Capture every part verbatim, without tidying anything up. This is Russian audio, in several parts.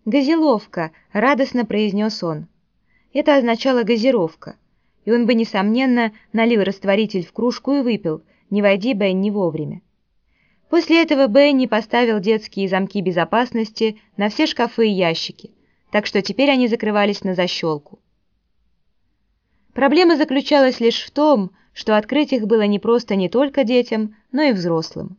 «Газировка», — радостно произнес он. Это означало «газировка», и он бы, несомненно, налил растворитель в кружку и выпил, не войди Бенни вовремя. После этого Бенни поставил детские замки безопасности на все шкафы и ящики, так что теперь они закрывались на защелку. Проблема заключалась лишь в том, что открыть их было непросто не только детям, но и взрослым.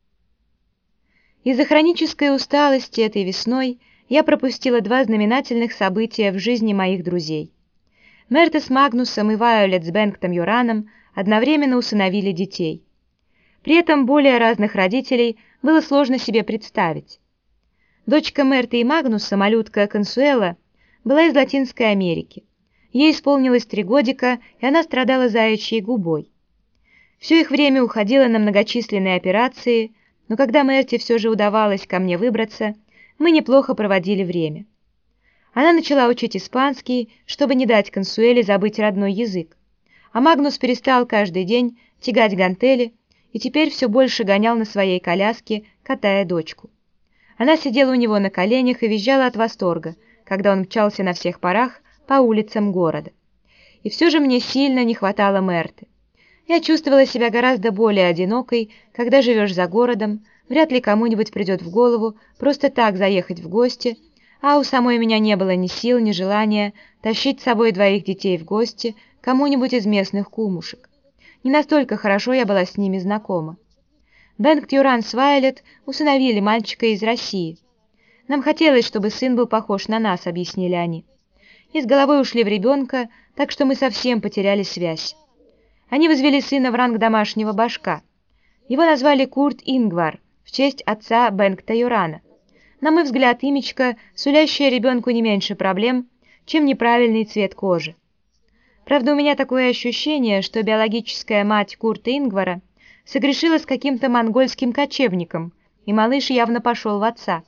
Из-за хронической усталости этой весной я пропустила два знаменательных события в жизни моих друзей. Мерта с Магнусом и Вайолет с Бенгтом Йораном одновременно усыновили детей. При этом более разных родителей было сложно себе представить. Дочка Мерты и Магнуса, малютка Консуэла, была из Латинской Америки. Ей исполнилось три годика, и она страдала заячьей губой. Все их время уходило на многочисленные операции, но когда Мерте все же удавалось ко мне выбраться, мы неплохо проводили время. Она начала учить испанский, чтобы не дать Консуэле забыть родной язык, а Магнус перестал каждый день тягать гантели и теперь все больше гонял на своей коляске, катая дочку. Она сидела у него на коленях и визжала от восторга, когда он мчался на всех парах по улицам города. И все же мне сильно не хватало Мерты. Я чувствовала себя гораздо более одинокой, когда живешь за городом, вряд ли кому-нибудь придет в голову просто так заехать в гости, а у самой меня не было ни сил, ни желания тащить с собой двоих детей в гости к кому-нибудь из местных кумушек. Не настолько хорошо я была с ними знакома. Бенгт Йоран с Вайолет усыновили мальчика из России. Нам хотелось, чтобы сын был похож на нас, объяснили они. И с головой ушли в ребенка, так что мы совсем потеряли связь. Они возвели сына в ранг домашнего башка. Его назвали Курт Ингвар в честь отца Бенгта Йорана. На мой взгляд, имечко, сулящее ребенку не меньше проблем, чем неправильный цвет кожи. Правда, у меня такое ощущение, что биологическая мать Курта Ингвара согрешила с каким-то монгольским кочевником, и малыш явно пошел в отца.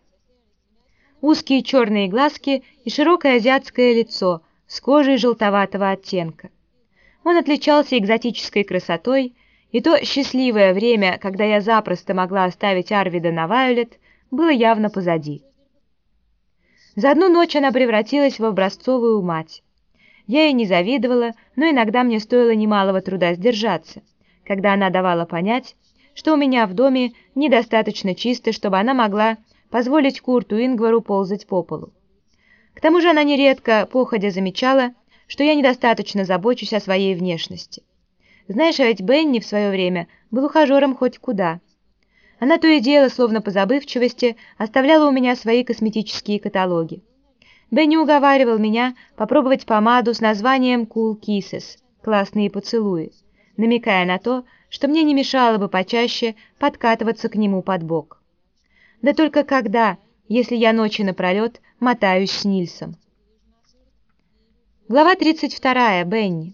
Узкие черные глазки и широкое азиатское лицо с кожей желтоватого оттенка. Он отличался экзотической красотой, и то счастливое время, когда я запросто могла оставить Арвида на Вайолет, было явно позади. За одну ночь она превратилась в образцовую мать. Я ей не завидовала, но иногда мне стоило немалого труда сдержаться, когда она давала понять, что у меня в доме недостаточно чисто, чтобы она могла позволить Курту Ингвару ползать по полу. К тому же она нередко походя замечала, что я недостаточно забочусь о своей внешности. Знаешь, а ведь Бенни в свое время был ухажером хоть куда. Она то и дело, словно по забывчивости, оставляла у меня свои косметические каталоги. Бенни уговаривал меня попробовать помаду с названием Cool Kisses – «Классные поцелуи», намекая на то, что мне не мешало бы почаще подкатываться к нему под бок. Да только когда, если я ночи напролет мотаюсь с Нильсом? Глава тридцать вторая. Бенни.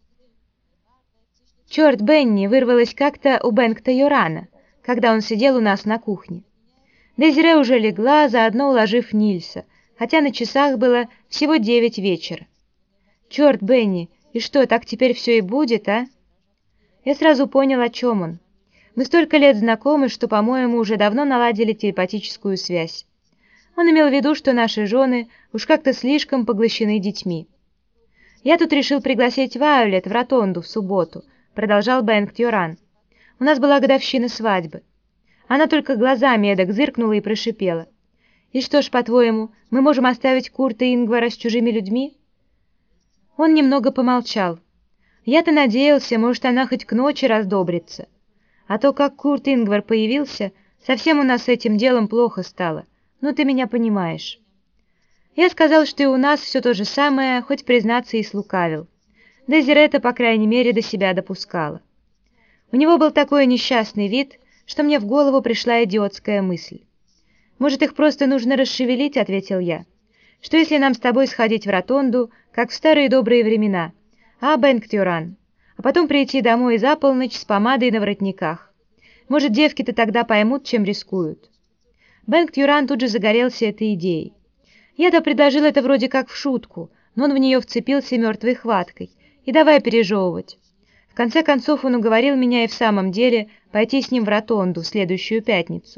«Черт, Бенни!» вырвалась как-то у Бенгта Йорана, когда он сидел у нас на кухне. Дезире уже легла, заодно уложив Нильса, хотя на часах было всего девять вечера. «Черт, Бенни, и что, так теперь все и будет, а?» Я сразу понял, о чем он. Мы столько лет знакомы, что, по-моему, уже давно наладили телепатическую связь. Он имел в виду, что наши жены уж как-то слишком поглощены детьми. «Я тут решил пригласить Вайолет в ротонду в субботу», — продолжал Бенгт Йоран. «У нас была годовщина свадьбы». Она только глазами эдак зыркнула и прошипела. «И что ж, по-твоему, мы можем оставить Курта Ингвара с чужими людьми?» Он немного помолчал. «Я-то надеялся, может, она хоть к ночи раздобрится. А то, как Курт Ингвар появился, совсем у нас с этим делом плохо стало. Ну, ты меня понимаешь». Я сказал, что и у нас все то же самое, хоть, признаться, и слукавил. Дезирета, по крайней мере, до себя допускала. У него был такой несчастный вид, что мне в голову пришла идиотская мысль. «Может, их просто нужно расшевелить?» — ответил я. «Что если нам с тобой сходить в ротонду, как в старые добрые времена, а, Бенгт Йоран, а потом прийти домой за полночь с помадой на воротниках? Может, девки-то тогда поймут, чем рискуют?» Бенгт Йоран тут же загорелся этой идеей. Я-то предложил это вроде как в шутку, но он в нее вцепился мертвой хваткой, и давай пережевывать. В конце концов он уговорил меня и в самом деле пойти с ним в ротонду в следующую пятницу,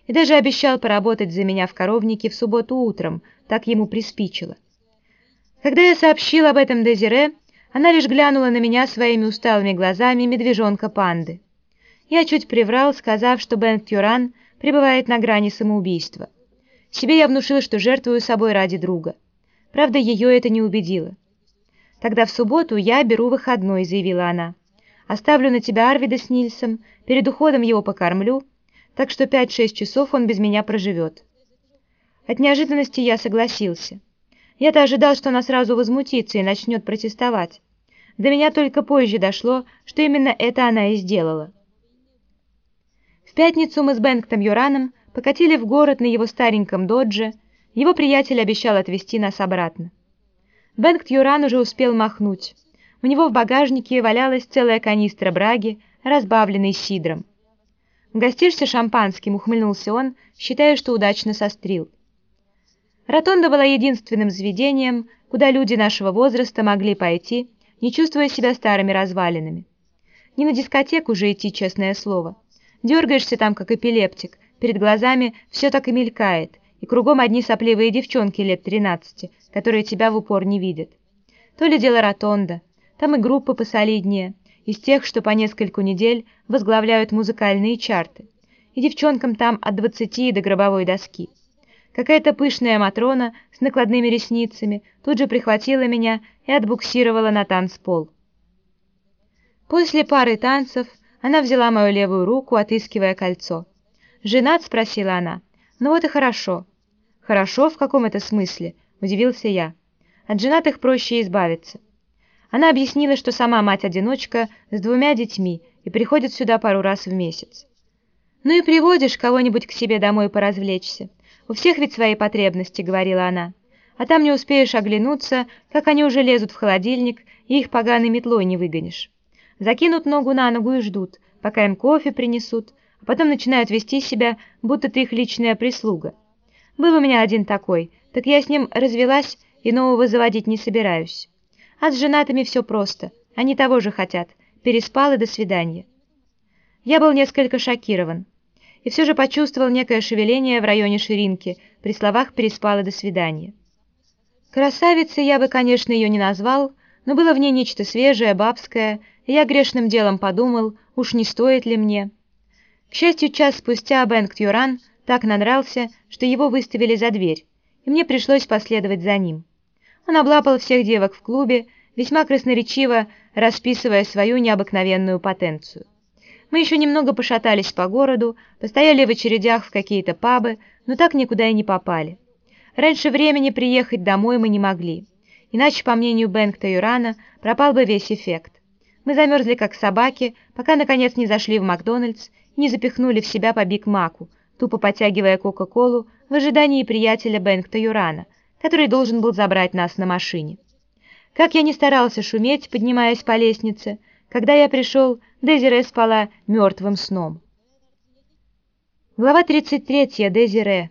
и даже обещал поработать за меня в коровнике в субботу утром, так ему приспичило. Когда я сообщил об этом Дезире, она лишь глянула на меня своими усталыми глазами медвежонка-панды. Я чуть приврал, сказав, что Бен-Тюран пребывает на грани самоубийства. Себе я внушил, что жертвую собой ради друга. Правда, ее это не убедило. «Тогда в субботу я беру выходной», — заявила она. «Оставлю на тебя Арвида с Нильсом, перед уходом его покормлю, так что пять-шесть часов он без меня проживет». От неожиданности я согласился. Я-то ожидал, что она сразу возмутится и начнет протестовать. До меня только позже дошло, что именно это она и сделала. В пятницу мы с Бенгтом Йораном покатили в город на его стареньком додже. Его приятель обещал отвезти нас обратно. Бенгт Йоран уже успел махнуть. У него в багажнике валялась целая канистра браги, разбавленной сидром. «Угостишься шампанским?» — ухмыльнулся он, считая, что удачно сострил. Ротонда была единственным заведением, куда люди нашего возраста могли пойти, не чувствуя себя старыми развалинами. Не на дискотеку же идти, честное слово. Дергаешься там, как эпилептик, перед глазами все так и мелькает, и кругом одни сопливые девчонки лет тринадцати, которые тебя в упор не видят. То ли дело Ротонда, там и группы посолиднее, из тех, что по нескольку недель возглавляют музыкальные чарты, и девчонкам там от двадцати до гробовой доски. Какая-то пышная матрона с накладными ресницами тут же прихватила меня и отбуксировала на танцпол. После пары танцев она взяла мою левую руку, отыскивая кольцо. «Женат?» — спросила она. «Ну вот и хорошо». «Хорошо? В каком это смысле?» — удивился я. «От женатых проще избавиться». Она объяснила, что сама мать-одиночка с двумя детьми и приходит сюда пару раз в месяц. «Ну и приводишь кого-нибудь к себе домой поразвлечься. У всех ведь свои потребности», — говорила она. «А там не успеешь оглянуться, как они уже лезут в холодильник, и их поганой метлой не выгонишь. Закинут ногу на ногу и ждут, пока им кофе принесут, а потом начинают вести себя, будто ты их личная прислуга. Был у меня один такой, так я с ним развелась и нового заводить не собираюсь. А с женатыми все просто, они того же хотят, переспал и до свидания». Я был несколько шокирован, и все же почувствовал некое шевеление в районе ширинки при словах «переспал и до свидания». Красавицей я бы, конечно, ее не назвал, но было в ней нечто свежее, бабское, и я грешным делом подумал, уж не стоит ли мне. К счастью, час спустя Бенгт Йоран так надрался, что его выставили за дверь, и мне пришлось последовать за ним. Он облапал всех девок в клубе, весьма красноречиво расписывая свою необыкновенную потенцию. Мы еще немного пошатались по городу, постояли в очередях в какие-то пабы, но так никуда и не попали. Раньше времени приехать домой мы не могли, иначе, по мнению Бенгта Йорана, пропал бы весь эффект. Мы замерзли как собаки, пока наконец не зашли в Макдональдс и не запихнули в себя по Биг Маку, тупо потягивая Кока-Колу в ожидании приятеля Бенгта Йорана, который должен был забрать нас на машине. Как я не старался шуметь, поднимаясь по лестнице, когда я пришел, Дезире спала мертвым сном. Глава тридцать третья. Дезире.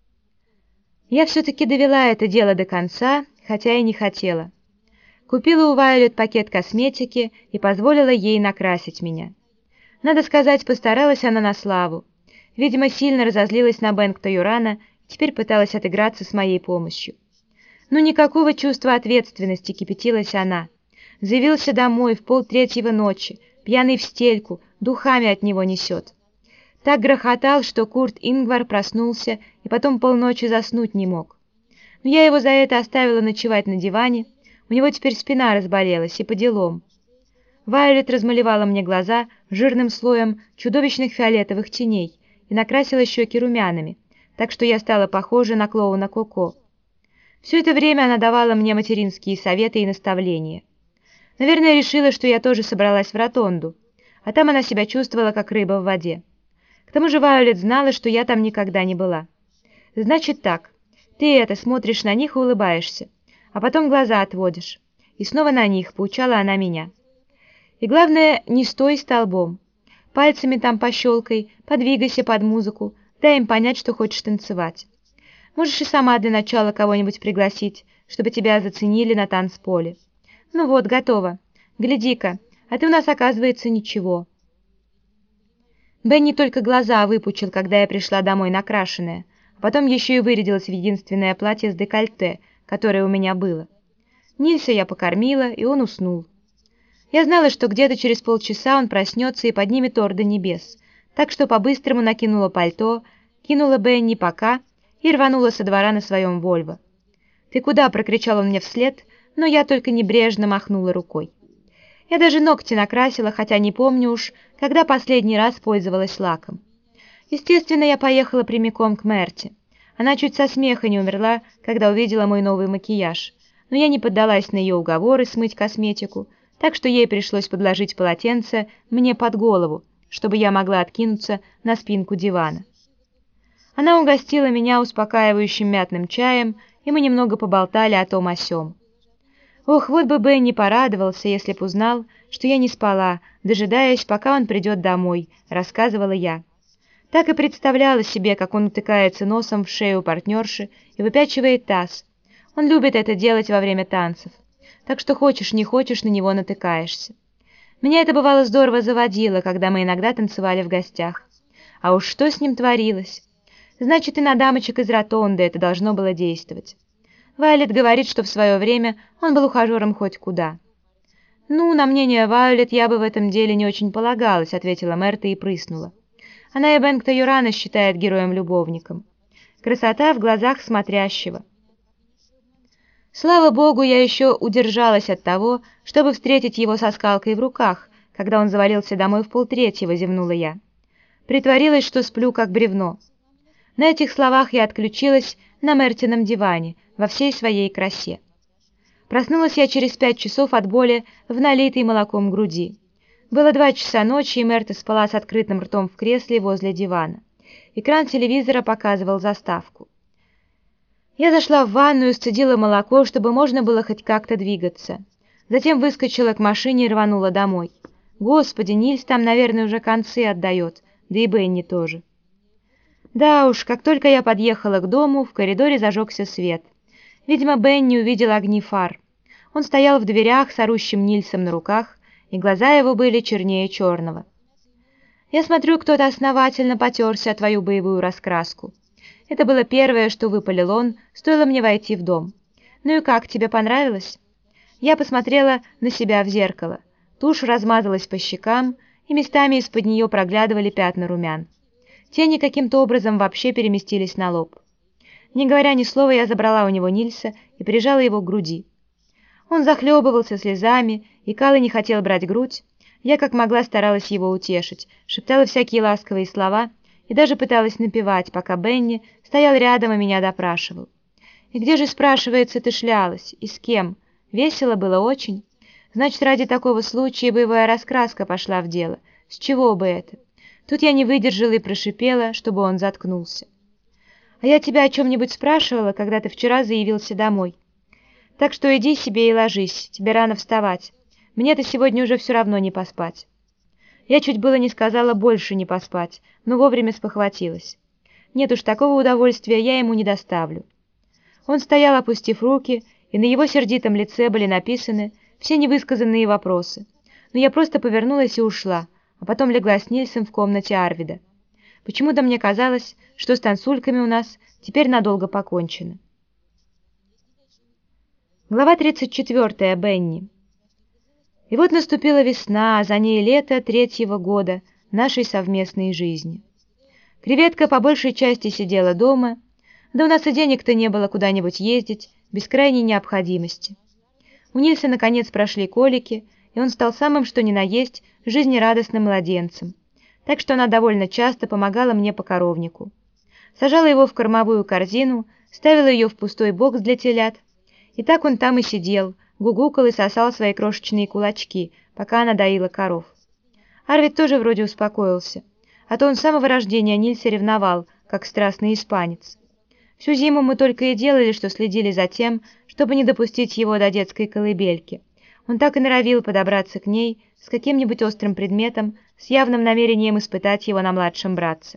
Я все-таки довела это дело до конца, хотя и не хотела. Купила у Вайолет пакет косметики и позволила ей накрасить меня. Надо сказать, постаралась она на славу. Видимо, сильно разозлилась на Бенгта Йорана и теперь пыталась отыграться с моей помощью. Но никакого чувства ответственности, кипятилась она. Заявился домой в полтретьего ночи, пьяный в стельку, духами от него несет. Так грохотал, что Курт Ингвар проснулся и потом полночи заснуть не мог. Но я его за это оставила ночевать на диване, у него теперь спина разболелась, и по делам. Вайолет размалевала мне глаза жирным слоем чудовищных фиолетовых теней и накрасила щеки румянами, так что я стала похожа на клоуна Коко. Все это время она давала мне материнские советы и наставления. Наверное, решила, что я тоже собралась в ротонду, а там она себя чувствовала, как рыба в воде. К тому же Вайолет знала, что я там никогда не была. «Значит так, ты это, смотришь на них и улыбаешься, а потом глаза отводишь. И снова на них», — поучала она меня. «И главное, не стой столбом. Пальцами там пощелкай, подвигайся под музыку, дай им понять, что хочешь танцевать. Можешь и сама для начала кого-нибудь пригласить, чтобы тебя заценили на танцполе. Ну вот, готово. Гляди-ка, а ты у нас, оказывается, ничего». Бенни только глаза выпучил, когда я пришла домой накрашенная, а потом еще и вырядилась в единственное платье с декольте, которое у меня было. Нильса я покормила, и он уснул. Я знала, что где-то через полчаса он проснется и поднимет ор до небес, так что по-быстрому накинула пальто, кинула Бенни пока и рванула со двора на своем Вольво. «Ты куда?» — прокричал он мне вслед, но я только небрежно махнула рукой. Я даже ногти накрасила, хотя не помню уж, когда последний раз пользовалась лаком. Естественно, я поехала прямиком к Мерте. Она чуть со смеха не умерла, когда увидела мой новый макияж, но я не поддалась на ее уговоры смыть косметику, так что ей пришлось подложить полотенце мне под голову, чтобы я могла откинуться на спинку дивана. Она угостила меня успокаивающим мятным чаем, и мы немного поболтали о том о сём. Ох, вот бы Бенни порадовался, если б узнал, что я не спала, дожидаясь, пока он придет домой, рассказывала я. Так и представляла себе, как он утыкается носом в шею партнерши и выпячивает таз. Он любит это делать во время танцев, так что хочешь не хочешь, на него натыкаешься. Меня это бывало здорово заводило, когда мы иногда танцевали в гостях. А уж что с ним творилось? Значит, и на дамочек из ротонды это должно было действовать. Вайолет говорит, что в свое время он был ухажером хоть куда. «Ну, на мнение Вайолет я бы в этом деле не очень полагалась», — ответила Мерта и прыснула. Она и Бенгта Юрана считает героем-любовником. Красота в глазах смотрящего. Слава богу, я еще удержалась от того, чтобы встретить его со скалкой в руках, когда он завалился домой в полтретьего, зевнула я. Притворилась, что сплю, как бревно. На этих словах я отключилась на Мертином диване во всей своей красе. Проснулась я через пять часов от боли в налитой молоком груди. Было два часа ночи, и Мерта спала с открытым ртом в кресле возле дивана. Экран телевизора показывал заставку. Я зашла в ванную, сцедила молоко, чтобы можно было хоть как-то двигаться. Затем выскочила к машине и рванула домой. Господи, Нильс там, наверное, уже концы отдает, да и Бенни тоже. Да уж, как только я подъехала к дому, в коридоре зажегся свет. Видимо, Бенни увидел огни фар. Он стоял в дверях с орущим Нильсом на руках, и глаза его были чернее черного. «Я смотрю, кто-то основательно потерся о твою боевую раскраску». Это было первое, что выпалил он, стоило мне войти в дом. «Ну и как, тебе понравилось?» Я посмотрела на себя в зеркало. Тушь размазалась по щекам, и местами из-под нее проглядывали пятна румян. Тени каким-то образом вообще переместились на лоб. Не говоря ни слова, я забрала у него Нильса и прижала его к груди. Он захлебывался слезами, и Калла не хотел брать грудь. Я как могла старалась его утешить, шептала всякие ласковые слова и даже пыталась напевать, пока Бенни стоял рядом и меня допрашивал. «И где же, спрашивается, ты шлялась? И с кем? Весело было очень? Значит, ради такого случая боевая раскраска пошла в дело. С чего бы это?» Тут я не выдержала и прошипела, чтобы он заткнулся. «А я тебя о чем-нибудь спрашивала, когда ты вчера заявился домой? Так что иди себе и ложись, тебе рано вставать. Мне-то сегодня уже все равно не поспать». Я чуть было не сказала больше не поспать, но вовремя спохватилась. Нет уж, такого удовольствия я ему не доставлю. Он стоял, опустив руки, и на его сердитом лице были написаны все невысказанные вопросы. Но я просто повернулась и ушла, а потом легла с Нильсом в комнате Арвида. Почему-то мне казалось, что с танцульками у нас теперь надолго покончено. Глава тридцать четвёртая. Бенни. И вот наступила весна, а за ней лето третьего года нашей совместной жизни. Креветка по большей части сидела дома, да у нас и денег-то не было куда-нибудь ездить, без крайней необходимости. У Нильса наконец прошли колики, и он стал самым что ни на есть жизнерадостным младенцем, так что она довольно часто помогала мне по коровнику. Сажала его в кормовую корзину, ставила ее в пустой бокс для телят, и так он там и сидел, гугукал и сосал свои крошечные кулачки, пока она доила коров. Арвид тоже вроде успокоился, а то он с самого рождения Нильса ревновал, как страстный испанец. Всю зиму мы только и делали, что следили за тем, чтобы не допустить его до детской колыбельки. Он так и норовил подобраться к ней с каким-нибудь острым предметом, с явным намерением испытать его на младшем братце.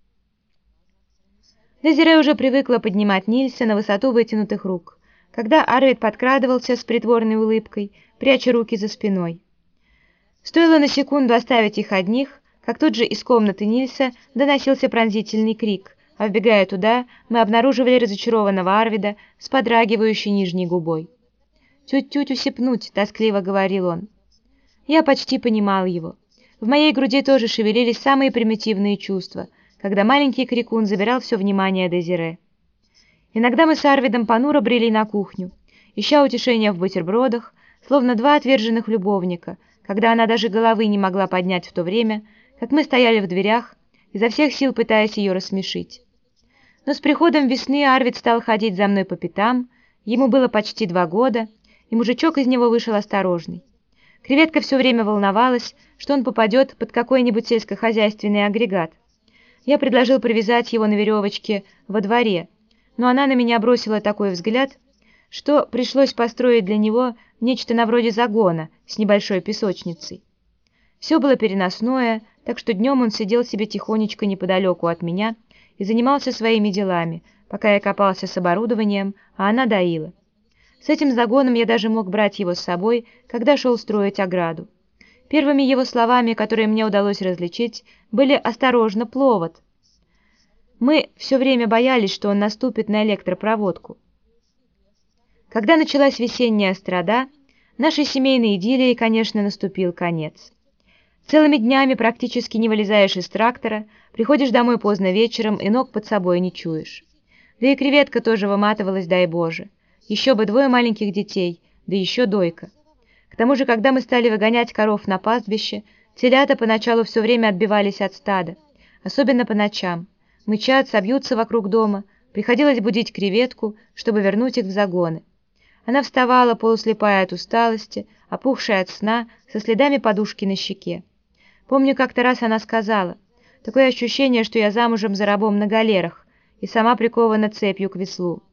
Дезире уже привыкла поднимать Нильса на высоту вытянутых рук, когда Арвид подкрадывался с притворной улыбкой, пряча руки за спиной. Стоило на секунду оставить их одних, как тут же из комнаты Нильса доносился пронзительный крик, а вбегая туда, мы обнаруживали разочарованного Арвида с подрагивающей нижней губой. «Тють-тють усипнуть», — тоскливо говорил он. Я почти понимал его. В моей груди тоже шевелились самые примитивные чувства, когда маленький крикун забирал все внимание Дезире. Иногда мы с Арвидом понуро брели на кухню, ища утешения в бутербродах, словно два отверженных любовника, когда она даже головы не могла поднять в то время, как мы стояли в дверях, изо всех сил пытаясь ее рассмешить. Но с приходом весны Арвид стал ходить за мной по пятам, ему было почти два года, и мужичок из него вышел осторожный. Креветка все время волновалась, что он попадет под какой-нибудь сельскохозяйственный агрегат. Я предложил привязать его на веревочке во дворе, но она на меня бросила такой взгляд, что пришлось построить для него нечто на вроде загона с небольшой песочницей. Все было переносное, так что днем он сидел себе тихонечко неподалеку от меня и занимался своими делами, пока я копался с оборудованием, а она доила. С этим загоном я даже мог брать его с собой, когда шел строить ограду. Первыми его словами, которые мне удалось различить, были «осторожно, пловот». Мы все время боялись, что он наступит на электропроводку. Когда началась весенняя страда, нашей семейной идиллии, конечно, наступил конец. Целыми днями практически не вылезаешь из трактора, приходишь домой поздно вечером и ног под собой не чуешь. Да и креветка тоже выматывалась, дай Боже. Еще бы двое маленьких детей, да еще дойка. К тому же, когда мы стали выгонять коров на пастбище, телята поначалу все время отбивались от стада, особенно по ночам. Мычат, собьются вокруг дома, приходилось будить креветку, чтобы вернуть их в загоны. Она вставала, полуслепая от усталости, опухшая от сна, со следами подушки на щеке. Помню, как-то раз она сказала: «Такое ощущение, что я замужем за рабом на галерах и сама прикована цепью к веслу».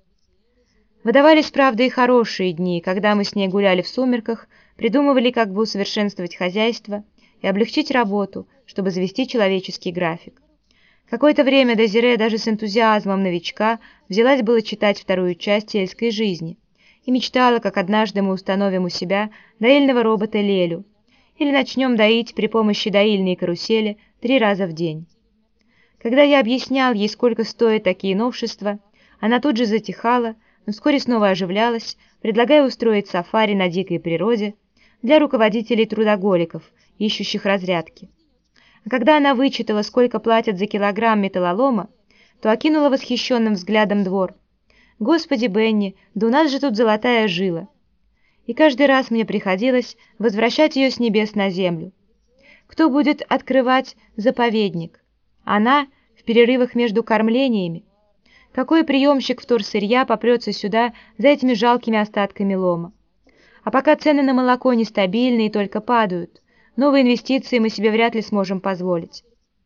Выдавались, правда, и хорошие дни, когда мы с ней гуляли в сумерках, придумывали, как бы усовершенствовать хозяйство и облегчить работу, чтобы завести человеческий график. Какое-то время Дезире даже с энтузиазмом новичка взялась было читать вторую часть сельской жизни и мечтала, как однажды мы установим у себя доильного робота Лелю или начнем доить при помощи доильной карусели три раза в день. Когда я объяснял ей, сколько стоят такие новшества, она тут же затихала, но вскоре снова оживлялась, предлагая устроить сафари на дикой природе для руководителей-трудоголиков, ищущих разрядки. А когда она вычитала, сколько платят за килограмм металлолома, то окинула восхищенным взглядом двор. «Господи, Бенни, да у нас же тут золотая жила!» И каждый раз мне приходилось возвращать ее с небес на землю. Кто будет открывать заповедник? Она в перерывах между кормлениями? Какой приемщик вторсырья попрется сюда за этими жалкими остатками лома? А пока цены на молоко нестабильны и только падают, новые инвестиции мы себе вряд ли сможем позволить.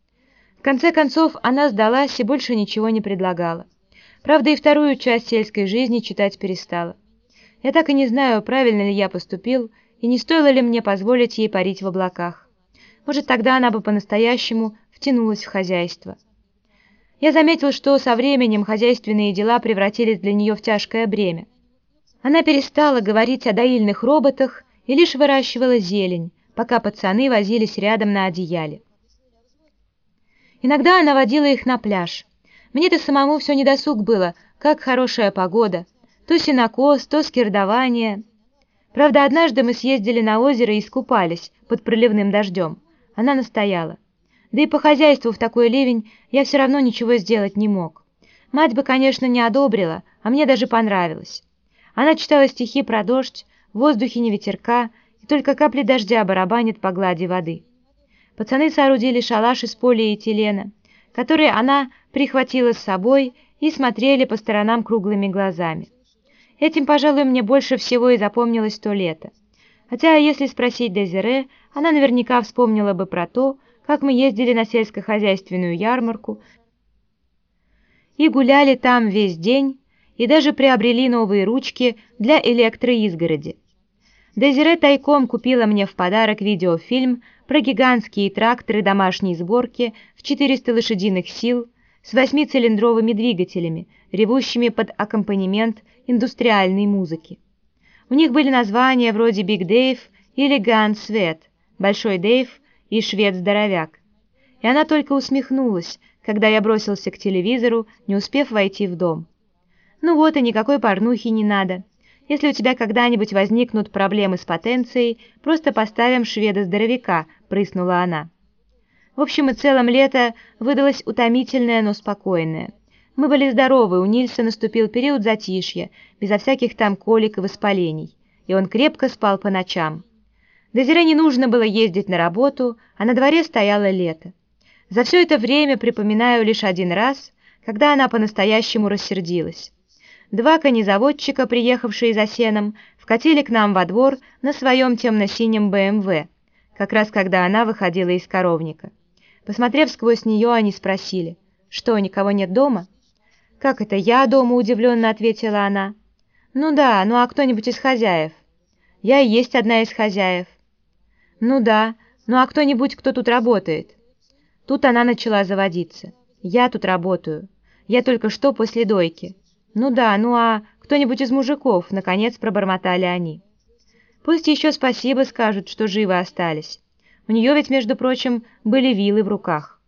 В конце концов, она сдалась и больше ничего не предлагала. Правда, и вторую часть сельской жизни читать перестала. Я так и не знаю, правильно ли я поступил, и не стоило ли мне позволить ей парить в облаках. Может, тогда она бы по-настоящему втянулась в хозяйство. Я заметил, что со временем хозяйственные дела превратились для нее в тяжкое бремя. Она перестала говорить о доильных роботах и лишь выращивала зелень, пока пацаны возились рядом на одеяле. Иногда она водила их на пляж. Мне-то самому все недосуг было, как хорошая погода. То сенокос, то скирдование. Правда, однажды мы съездили на озеро и искупались под проливным дождем. Она настояла. Да и по хозяйству в такой ливень я все равно ничего сделать не мог. Мать бы, конечно, не одобрила, а мне даже понравилось. Она читала стихи про дождь, в воздухе не ветерка, и только капли дождя барабанят по глади воды. Пацаны соорудили шалаш из полиэтилена, который она прихватила с собой, и смотрели по сторонам круглыми глазами. Этим, пожалуй, мне больше всего и запомнилось то лето. Хотя, если спросить Дезире, она наверняка вспомнила бы про то, как мы ездили на сельскохозяйственную ярмарку и гуляли там весь день, и даже приобрели новые ручки для электроизгороди. Дезире тайком купила мне в подарок видеофильм про гигантские тракторы домашней сборки в четыреста лошадиных сил с восьмицилиндровыми двигателями, ревущими под аккомпанемент индустриальной музыки. У них были названия вроде «Биг Дэйв» или «Ган Свет», «Большой Дэйв» и «Швед-здоровяк». и она только усмехнулась, когда я бросился к телевизору, не успев войти в дом. «Ну вот и никакой порнухи не надо. Если у тебя когда-нибудь возникнут проблемы с потенцией, просто поставим шведа-здоровяка», — прыснула она. В общем и целом лето выдалось утомительное, но спокойное. Мы были здоровы, у Нильса наступил период затишья, безо всяких там колик и воспалений, и он крепко спал по ночам. Дезире не нужно было ездить на работу, а на дворе стояло лето. За все это время припоминаю лишь один раз, когда она по-настоящему рассердилась. Два конезаводчика, приехавшие за сеном, вкатили к нам во двор на своем темно-синем бэ эм вэ, как раз когда она выходила из коровника. Посмотрев сквозь нее, они спросили: «Что, никого нет дома?» «Как это я дома?» — удивленно ответила она. «Ну да, ну а кто-нибудь из хозяев?» «Я и есть одна из хозяев». «Ну да, ну а кто-нибудь, кто тут работает?» Тут она начала заводиться. «Я тут работаю. Я только что после дойки». «Ну да, ну а кто-нибудь из мужиков?» — наконец пробормотали они. «Пусть еще спасибо скажут, что живы остались. У нее ведь, между прочим, были вилы в руках».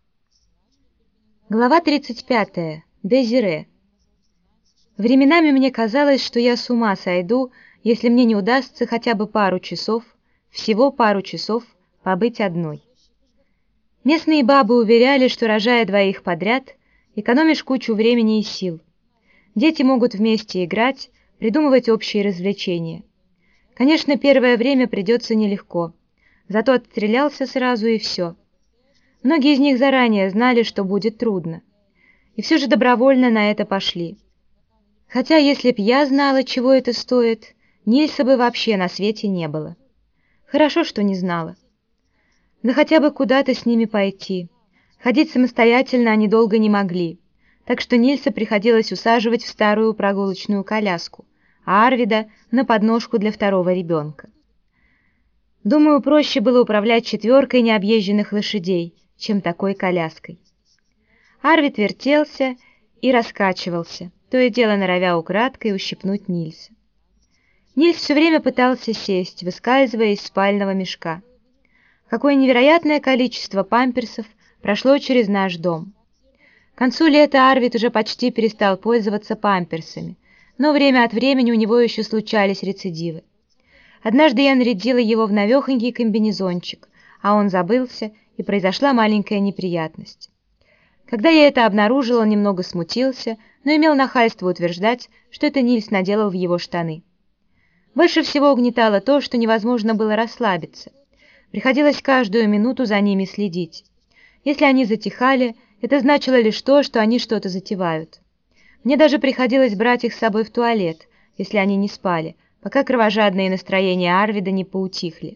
Глава тридцать пятая. Дезире. Временами мне казалось, что я с ума сойду, если мне не удастся хотя бы пару часов, всего пару часов, побыть одной. Местные бабы уверяли, что, рожая двоих подряд, экономишь кучу времени и сил. Дети могут вместе играть, придумывать общие развлечения. Конечно, первое время придется нелегко, зато отстрелялся сразу и все. Многие из них заранее знали, что будет трудно, и все же добровольно на это пошли. Хотя, если б я знала, чего это стоит, Нильса бы вообще на свете не было. Хорошо, что не знала. Да хотя бы куда-то с ними пойти. Ходить самостоятельно они долго не могли, так что Нильса приходилось усаживать в старую прогулочную коляску, а Арвида — на подножку для второго ребенка. Думаю, проще было управлять четверкой необъезженных лошадей, чем такой коляской. Арвид вертелся и раскачивался, то и дело норовя украдкой ущипнуть Нильса. Нильс все время пытался сесть, выскальзывая из спального мешка. Какое невероятное количество памперсов прошло через наш дом. К концу лета Арвид уже почти перестал пользоваться памперсами, но время от времени у него еще случались рецидивы. Однажды я нарядила его в навехонький комбинезончик, а он забылся, и произошла маленькая неприятность. Когда я это обнаружила, он немного смутился, но имел нахальство утверждать, что это Нильс наделал в его штаны. Больше всего угнетало то, что невозможно было расслабиться. Приходилось каждую минуту за ними следить. Если они затихали, это значило лишь то, что они что-то затевают. Мне даже приходилось брать их с собой в туалет, если они не спали, пока кровожадные настроения Арвида не поутихли.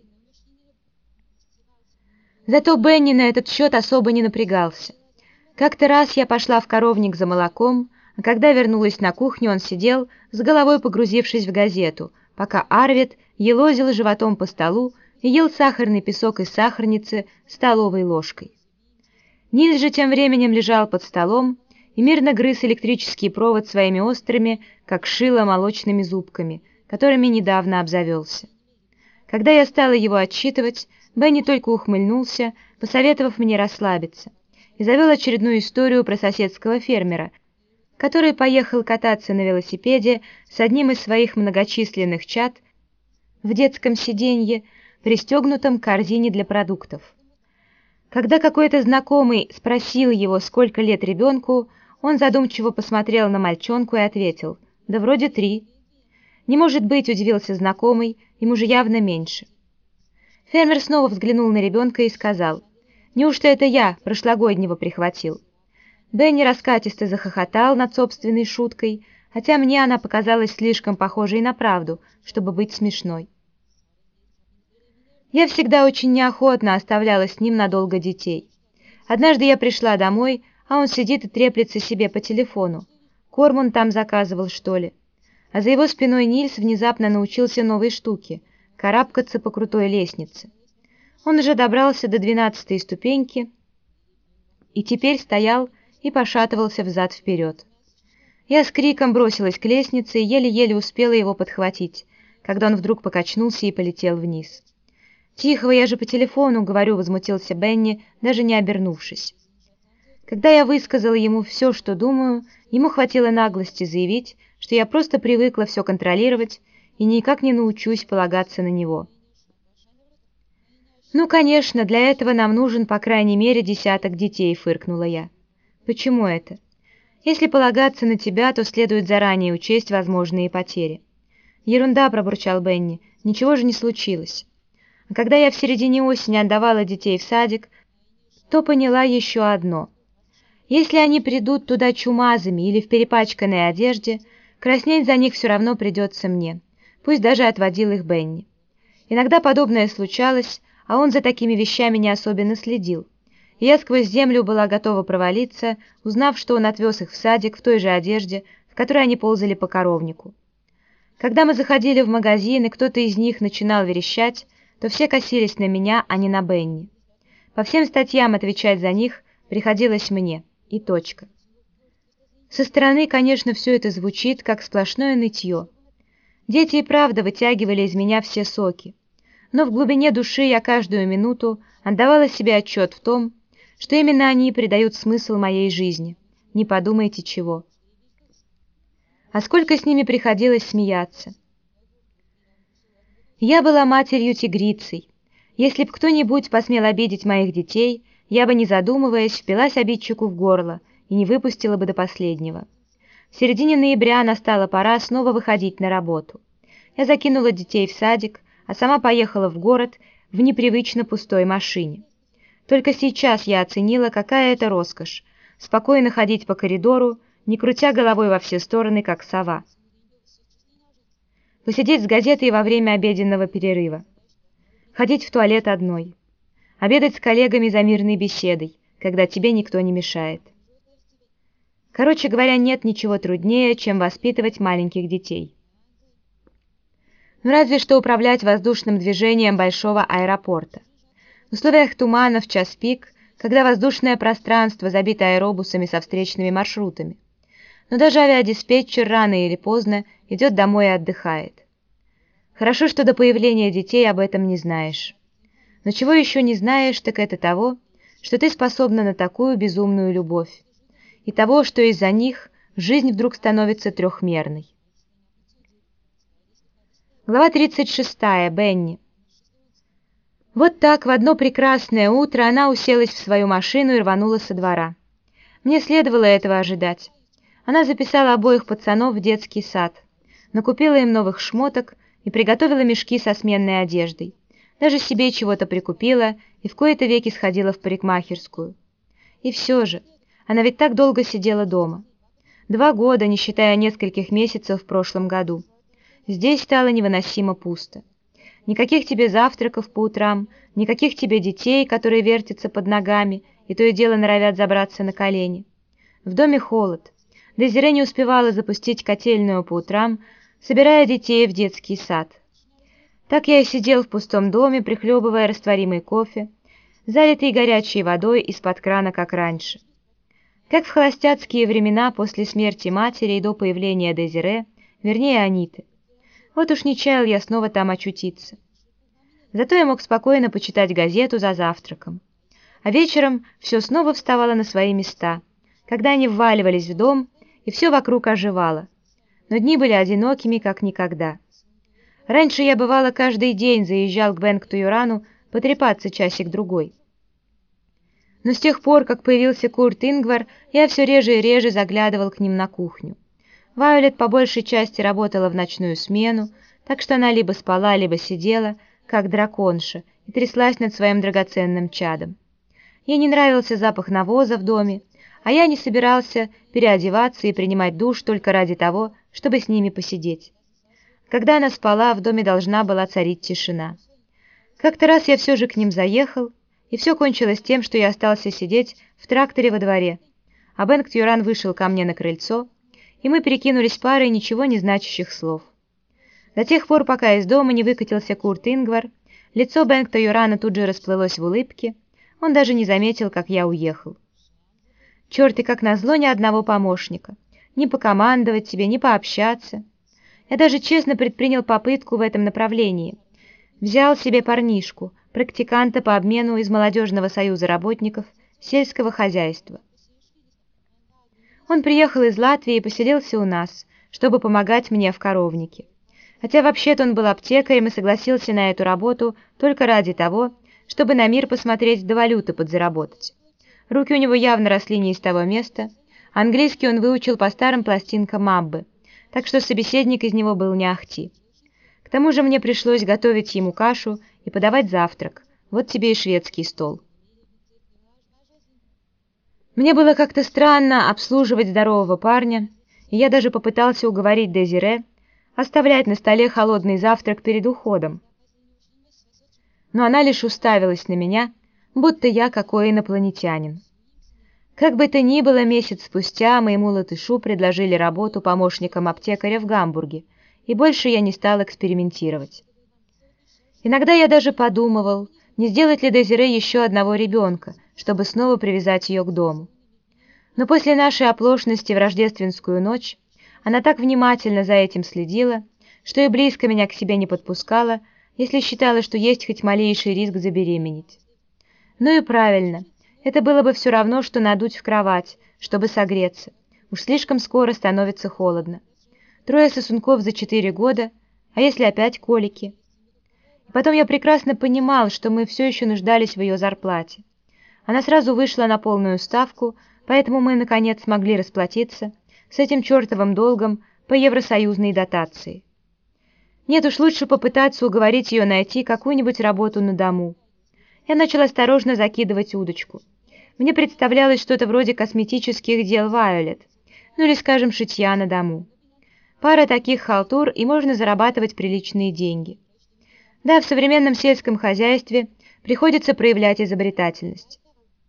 Зато Бенни на этот счет особо не напрягался. Как-то раз я пошла в коровник за молоком, а когда вернулась на кухню, он сидел, с головой погрузившись в газету, пока Арвид елозил животом по столу и ел сахарный песок из сахарницы столовой ложкой. Нильс же тем временем лежал под столом и мирно грыз электрический провод своими острыми, как шило, молочными зубками, которыми недавно обзавелся. Когда я стала его отчитывать, Бенни только ухмыльнулся, посоветовав мне расслабиться, и завел очередную историю про соседского фермера, который поехал кататься на велосипеде с одним из своих многочисленных чад в детском сиденье, пристегнутом к корзине для продуктов. Когда какой-то знакомый спросил его, сколько лет ребенку, он задумчиво посмотрел на мальчонку и ответил: «Да вроде три». «Не может быть», — удивился знакомый, — «ему же явно меньше». Фермер снова взглянул на ребенка и сказал: «Неужто это я прошлогоднего прихватил?» Бенни раскатисто захохотал над собственной шуткой, хотя мне она показалась слишком похожей на правду, чтобы быть смешной. Я всегда очень неохотно оставляла с ним надолго детей. Однажды я пришла домой, а он сидит и треплется себе по телефону. Корм он там заказывал, что ли? А за его спиной Нильс внезапно научился новой штуке — карабкаться по крутой лестнице. Он уже добрался до двенадцатой ступеньки и теперь стоял и пошатывался взад-вперед. Я с криком бросилась к лестнице и еле-еле успела его подхватить, когда он вдруг покачнулся и полетел вниз. «Тихого, я же по телефону говорю», — возмутился Бенни, даже не обернувшись. Когда я высказала ему все, что думаю, ему хватило наглости заявить, что я просто привыкла все контролировать и никак не научусь полагаться на него. «Ну, конечно, для этого нам нужен по крайней мере десяток детей», — фыркнула я. «Почему это? Если полагаться на тебя, то следует заранее учесть возможные потери». «Ерунда», — пробурчал Бенни, — «ничего же не случилось». А когда я в середине осени отдавала детей в садик, то поняла еще одно. Если они придут туда чумазами или в перепачканной одежде, краснеть за них все равно придется мне, пусть даже отводил их Бенни. Иногда подобное случалось, а он за такими вещами не особенно следил, и я сквозь землю была готова провалиться, узнав, что он отвез их в садик в той же одежде, в которой они ползали по коровнику. Когда мы заходили в магазин, и кто-то из них начинал верещать, то все косились на меня, а не на Бенни. По всем статьям отвечать за них приходилось мне, и точка. Со стороны, конечно, все это звучит, как сплошное нытье. Дети и правда вытягивали из меня все соки, но в глубине души я каждую минуту отдавала себе отчет в том, что именно они придают смысл моей жизни, не подумайте чего. А сколько с ними приходилось смеяться. Я была матерью-тигрицей. Если б кто-нибудь посмел обидеть моих детей, я бы, не задумываясь, впилась обидчику в горло и не выпустила бы до последнего. В середине ноября настала пора снова выходить на работу. Я закинула детей в садик, а сама поехала в город в непривычно пустой машине. Только сейчас я оценила, какая это роскошь — спокойно ходить по коридору, не крутя головой во все стороны, как сова. Посидеть с газетой во время обеденного перерыва. Ходить в туалет одной. Обедать с коллегами за мирной беседой, когда тебе никто не мешает. Короче говоря, нет ничего труднее, чем воспитывать маленьких детей. Ну разве что управлять воздушным движением большого аэропорта. В условиях тумана в час пик, когда воздушное пространство забито аэробусами со встречными маршрутами. Но даже авиадиспетчер рано или поздно идет домой и отдыхает. Хорошо, что до появления детей об этом не знаешь. Но чего еще не знаешь, так это того, что ты способна на такую безумную любовь, и того, что из-за них жизнь вдруг становится трехмерной. Глава тридцать шестая. Бенни. Вот так в одно прекрасное утро она уселась в свою машину и рванула со двора. Мне следовало этого ожидать. Она записала обоих пацанов в детский сад, накупила им новых шмоток и приготовила мешки со сменной одеждой. Даже себе чего-то прикупила и в кои-то веки сходила в парикмахерскую. И все же, она ведь так долго сидела дома. Два года, не считая нескольких месяцев в прошлом году. Здесь стало невыносимо пусто. Никаких тебе завтраков по утрам, никаких тебе детей, которые вертятся под ногами и то и дело норовят забраться на колени. В доме холод. Дезире не успевала запустить котельную по утрам, собирая детей в детский сад. Так я и сидел в пустом доме, прихлебывая растворимый кофе, залитый горячей водой из-под крана, как раньше. Как в холостяцкие времена после смерти матери и до появления Дезире, вернее Аниты. Вот уж не чаял я снова там очутиться. Зато я мог спокойно почитать газету за завтраком. А вечером все снова вставало на свои места, когда они вваливались в дом, и все вокруг оживало. Но дни были одинокими, как никогда. Раньше я, бывало, каждый день заезжал к Бенгту-Юрану потрепаться часик-другой. Но с тех пор, как появился Курт Ингвар, я все реже и реже заглядывал к ним на кухню. Вайолет по большей части работала в ночную смену, так что она либо спала, либо сидела, как драконша, и тряслась над своим драгоценным чадом. Ей не нравился запах навоза в доме, а я не собирался переодеваться и принимать душ только ради того, чтобы с ними посидеть. Когда она спала, в доме должна была царить тишина. Как-то раз я все же к ним заехал, и все кончилось тем, что я остался сидеть в тракторе во дворе, а Бенгт-Юран вышел ко мне на крыльцо, и мы перекинулись парой ничего не значащих слов. До тех пор, пока из дома не выкатился Курт Ингвар, лицо Бенгта-Юрана тут же расплылось в улыбке, он даже не заметил, как я уехал. Черт, и как назло ни одного помощника, ни покомандовать тебе, ни пообщаться. Я даже честно предпринял попытку в этом направлении. Взял себе парнишку, практиканта по обмену из Молодежного союза работников сельского хозяйства. Он приехал из Латвии и поселился у нас, чтобы помогать мне в коровнике. Хотя вообще-то он был аптекарем и согласился на эту работу только ради того, чтобы на мир посмотреть да валюты подзаработать. Руки у него явно росли не из того места. Английский он выучил по старым пластинкам Маббы, так что собеседник из него был не ахти. К тому же мне пришлось готовить ему кашу и подавать завтрак. Вот тебе и шведский стол. Мне было как-то странно обслуживать здорового парня, и я даже попытался уговорить Дезире оставлять на столе холодный завтрак перед уходом. Но она лишь уставилась на меня, будто я какой инопланетянин. Как бы то ни было, месяц спустя моему латышу предложили работу помощником аптекаря в Гамбурге, и больше я не стал экспериментировать. Иногда я даже подумывал, не сделать ли Дезире еще одного ребенка, чтобы снова привязать ее к дому. Но после нашей оплошности в рождественскую ночь она так внимательно за этим следила, что и близко меня к себе не подпускала, если считала, что есть хоть малейший риск забеременеть. Ну и правильно, это было бы все равно, что надуть в кровать, чтобы согреться. Уж слишком скоро становится холодно. Трое сосунков за четыре года, а если опять колики? И потом я прекрасно понимал, что мы все еще нуждались в ее зарплате. Она сразу вышла на полную ставку, поэтому мы, наконец, смогли расплатиться с этим чертовым долгом по евросоюзной дотации. Нет уж, лучше попытаться уговорить ее найти какую-нибудь работу на дому. Я начал осторожно закидывать удочку. Мне представлялось что-то вроде косметических дел Вайолет, ну или, скажем, шитья на дому. Пара таких халтур, и можно зарабатывать приличные деньги. Да, в современном сельском хозяйстве приходится проявлять изобретательность.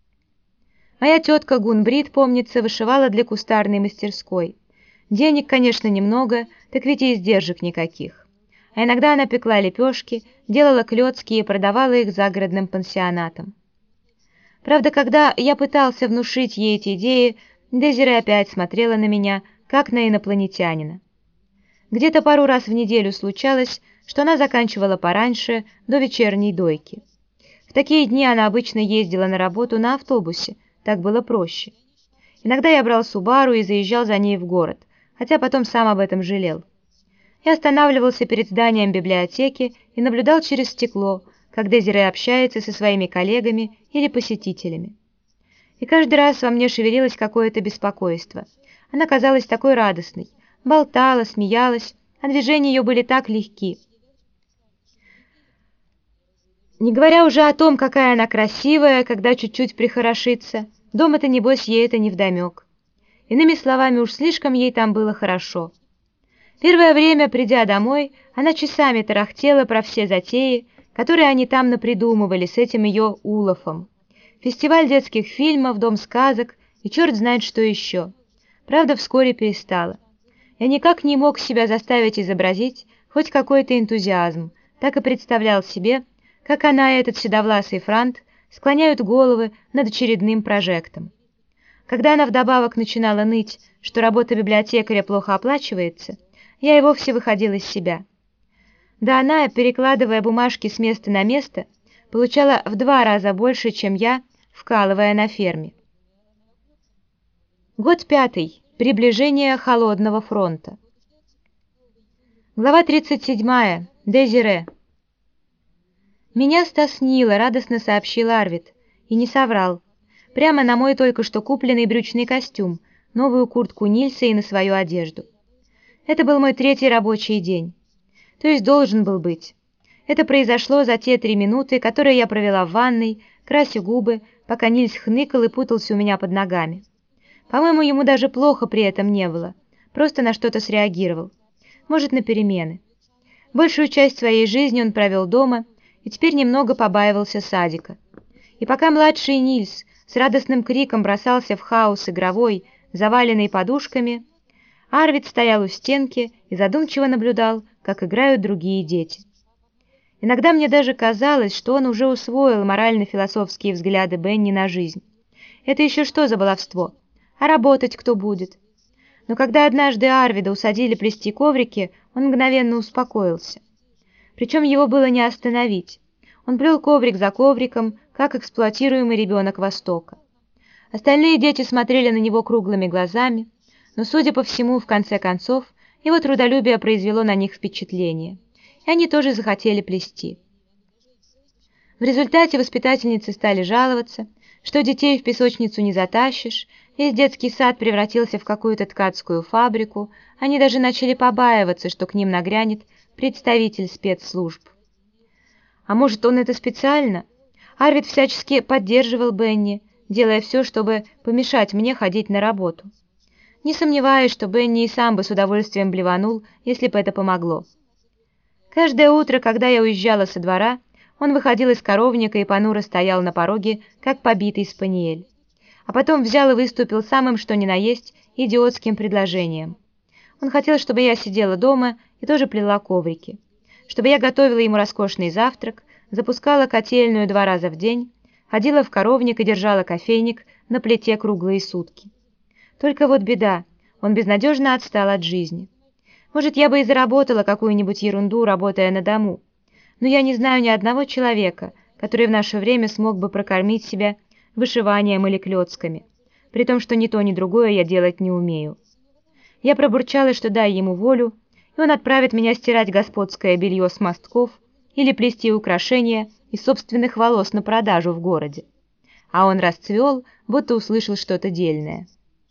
Моя тетка Гунбрид, помнится, вышивала для кустарной мастерской. Денег, конечно, немного, так ведь и издержек никаких. А иногда она пекла лепешки, делала клёцки и продавала их загородным пансионатам. Правда, когда я пытался внушить ей эти идеи, Дезире опять смотрела на меня, как на инопланетянина. Где-то пару раз в неделю случалось, что она заканчивала пораньше, до вечерней дойки. В такие дни она обычно ездила на работу на автобусе, так было проще. Иногда я брал Субару и заезжал за ней в город, хотя потом сам об этом жалел. Я останавливался перед зданием библиотеки и наблюдал через стекло, как Дезире общается со своими коллегами или посетителями. И каждый раз во мне шевелилось какое-то беспокойство. Она казалась такой радостной, болтала, смеялась, а движения ее были так легки. Не говоря уже о том, какая она красивая, когда чуть-чуть прихорошится, дома-то, небось, ей это невдомек. Иными словами, уж слишком ей там было хорошо. Первое время, придя домой, она часами тарахтела про все затеи, которые они там напридумывали с этим ее Улафом. Фестиваль детских фильмов, дом сказок и черт знает что еще. Правда, вскоре перестала. Я никак не мог себя заставить изобразить хоть какой-то энтузиазм, так и представлял себе, как она и этот седовласый франт склоняют головы над очередным прожектом. Когда она вдобавок начинала ныть, что работа библиотекаря плохо оплачивается, я и вовсе выходил из себя. Да она, перекладывая бумажки с места на место, получала в два раза больше, чем я, вкалывая на ферме. Год пятый. Приближение холодного фронта. Глава тридцать седьмая. Дезире. «Меня стошнило», — радостно сообщил Арвид, и не соврал. Прямо на мой только что купленный брючный костюм, новую куртку Нильса и на свою одежду. Это был мой третий рабочий день. То есть должен был быть. Это произошло за те три минуты, которые я провела в ванной, крася губы, пока Нильс хныкал и путался у меня под ногами. По-моему, ему даже плохо при этом не было, просто на что-то среагировал. Может, на перемены. Большую часть своей жизни он провел дома и теперь немного побаивался садика. И пока младший Нильс с радостным криком бросался в хаос игровой, заваленный подушками, Арвид стоял у стенки и задумчиво наблюдал, как играют другие дети. Иногда мне даже казалось, что он уже усвоил морально-философские взгляды Бенни на жизнь. Это еще что за баловство? А работать кто будет? Но когда однажды Арвида усадили плести коврики, он мгновенно успокоился. Причем его было не остановить. Он плел коврик за ковриком, как эксплуатируемый ребенок Востока. Остальные дети смотрели на него круглыми глазами, но, судя по всему, в конце концов, его трудолюбие произвело на них впечатление, и они тоже захотели плести. В результате воспитательницы стали жаловаться, что детей в песочницу не затащишь, весь детский сад превратился в какую-то ткацкую фабрику, они даже начали побаиваться, что к ним нагрянет представитель спецслужб. А может, он это специально? Арвид всячески поддерживал Бенни, делая все, чтобы помешать мне ходить на работу. Не сомневаюсь, что Бенни и сам бы с удовольствием блеванул, если бы это помогло. Каждое утро, когда я уезжала со двора, он выходил из коровника и понуро стоял на пороге, как побитый спаниель. А потом взял и выступил самым что ни на есть идиотским предложением. Он хотел, чтобы я сидела дома и тоже плела коврики, чтобы я готовила ему роскошный завтрак, запускала котельную два раза в день, ходила в коровник и держала кофейник на плите круглые сутки. Только вот беда, он безнадежно отстал от жизни. Может, я бы и заработала какую-нибудь ерунду, работая на дому, но я не знаю ни одного человека, который в наше время смог бы прокормить себя вышиванием или клёцками, при том, что ни то, ни другое я делать не умею. Я пробурчала, что дай ему волю, и он отправит меня стирать господское белье с мостков или плести украшения из собственных волос на продажу в городе. А он расцвел, будто услышал что-то дельное.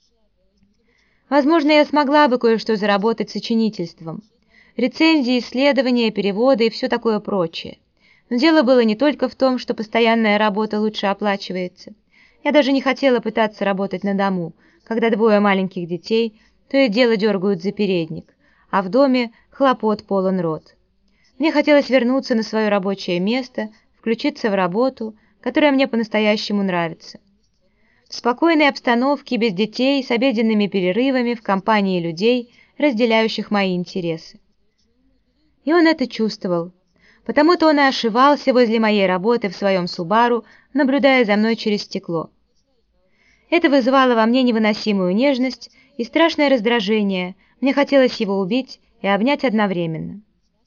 Возможно, я смогла бы кое-что заработать сочинительством. Рецензии, исследования, переводы и все такое прочее. Но дело было не только в том, что постоянная работа лучше оплачивается. Я даже не хотела пытаться работать на дому, когда двое маленьких детей то и дело дергают за передник, а в доме хлопот полон рот. Мне хотелось вернуться на свое рабочее место, включиться в работу, которая мне по-настоящему нравится. В спокойной обстановке, без детей, с обеденными перерывами, в компании людей, разделяющих мои интересы. И он это чувствовал. Потому-то он и ошивался возле моей работы в своем Субару, наблюдая за мной через стекло. Это вызывало во мне невыносимую нежность и страшное раздражение. Мне хотелось его убить и обнять одновременно.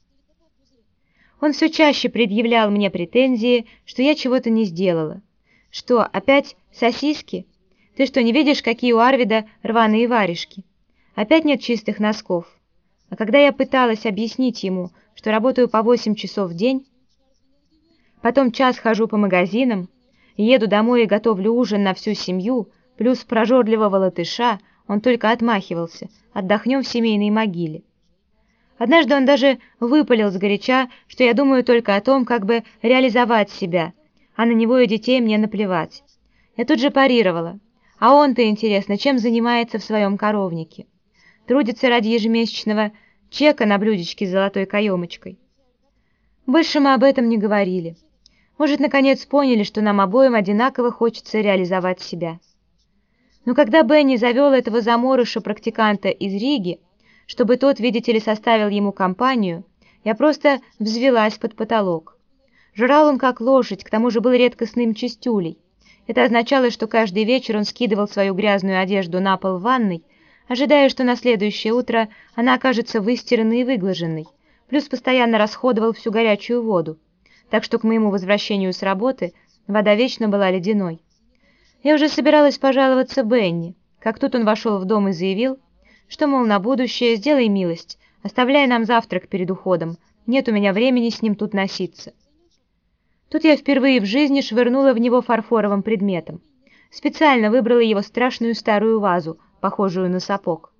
Он все чаще предъявлял мне претензии, что я чего-то не сделала. Что, опять сосиски? Ты что, не видишь, какие у Арвида рваные варежки? Опять нет чистых носков. А когда я пыталась объяснить ему, что работаю по восемь часов в день, потом час хожу по магазинам, еду домой и готовлю ужин на всю семью, плюс прожорливого латыша, он только отмахивался: отдохнем в семейной могиле. Однажды он даже выпалил сгоряча, что я думаю только о том, как бы реализовать себя, а на него и детей мне наплевать. Я тут же парировала: а он-то, интересно, чем занимается в своем коровнике? Трудится ради ежемесячного чека на блюдечке с золотой каемочкой. Больше мы об этом не говорили. Может, наконец поняли, что нам обоим одинаково хочется реализовать себя. Но когда Бенни завел этого заморыша-практиканта из Риги, чтобы тот, видите ли, составил ему компанию, я просто взвелась под потолок. Жрал он как лошадь, к тому же был редкостным чистюлей. Это означало, что каждый вечер он скидывал свою грязную одежду на пол в ванной, ожидая, что на следующее утро она окажется выстиранной и выглаженной, плюс постоянно расходовал всю горячую воду, так что к моему возвращению с работы вода вечно была ледяной. Я уже собиралась пожаловаться Бенни, как тут он вошел в дом и заявил, что, мол, на будущее сделай милость, оставляй нам завтрак перед уходом, нет у меня времени с ним тут носиться. Тут я впервые в жизни швырнула в него фарфоровым предметом. Специально выбрала его страшную старую вазу, похожую на сапог.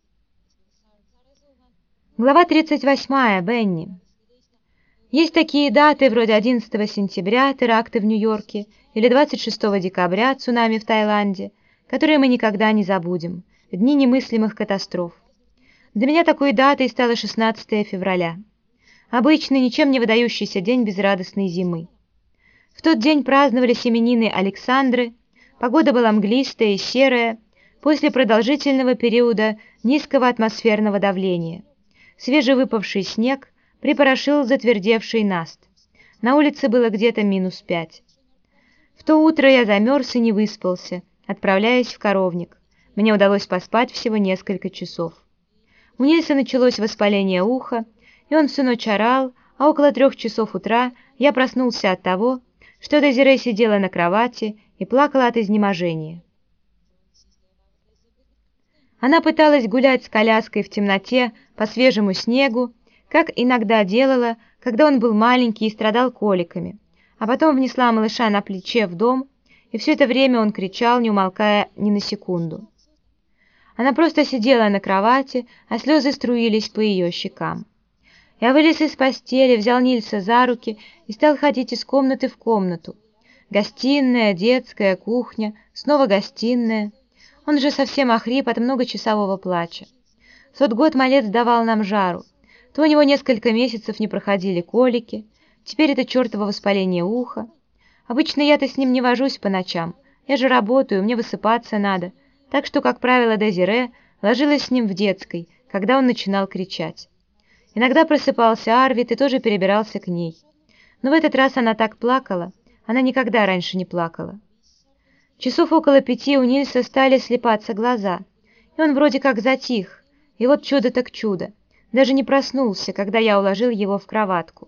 Глава тридцать восьмая. Бенни. Есть такие даты, вроде одиннадцатого сентября, теракты в Нью-Йорке, или двадцать шестого декабря, цунами в Таиланде, которые мы никогда не забудем, дни немыслимых катастроф. Для меня такой датой стало шестнадцатое февраля. Обычный, ничем не выдающийся день безрадостной зимы. В тот день праздновались именины Александры, погода была мглистая и серая, после продолжительного периода низкого атмосферного давления. Свежевыпавший снег припорошил затвердевший наст. На улице было где-то минус пять. В то утро я замерз и не выспался, отправляясь в коровник. Мне удалось поспать всего несколько часов. У Нильса началось воспаление уха, и он всю ночь орал, а около трех часов утра я проснулся от того, что Дезире сидела на кровати и плакала от изнеможения. Она пыталась гулять с коляской в темноте по свежему снегу, как иногда делала, когда он был маленький и страдал коликами, а потом внесла малыша на плече в дом, и все это время он кричал, не умолкая ни на секунду. Она просто сидела на кровати, а слезы струились по ее щекам. Я вылез из постели, взял Нильса за руки и стал ходить из комнаты в комнату. Гостиная, детская, кухня, снова гостиная. Он же совсем охрип от многочасового плача. В тот год малец давал нам жару. То у него несколько месяцев не проходили колики, теперь это чертово воспаление уха. Обычно я-то с ним не вожусь по ночам, я же работаю, мне высыпаться надо, так что, как правило, Дезире ложилась с ним в детской, когда он начинал кричать. Иногда просыпался Арвид и тоже перебирался к ней. Но в этот раз она так плакала, она никогда раньше не плакала. Часов около пяти у Нильса стали слепаться глаза, и он вроде как затих, и вот чудо так чудо, даже не проснулся, когда я уложил его в кроватку.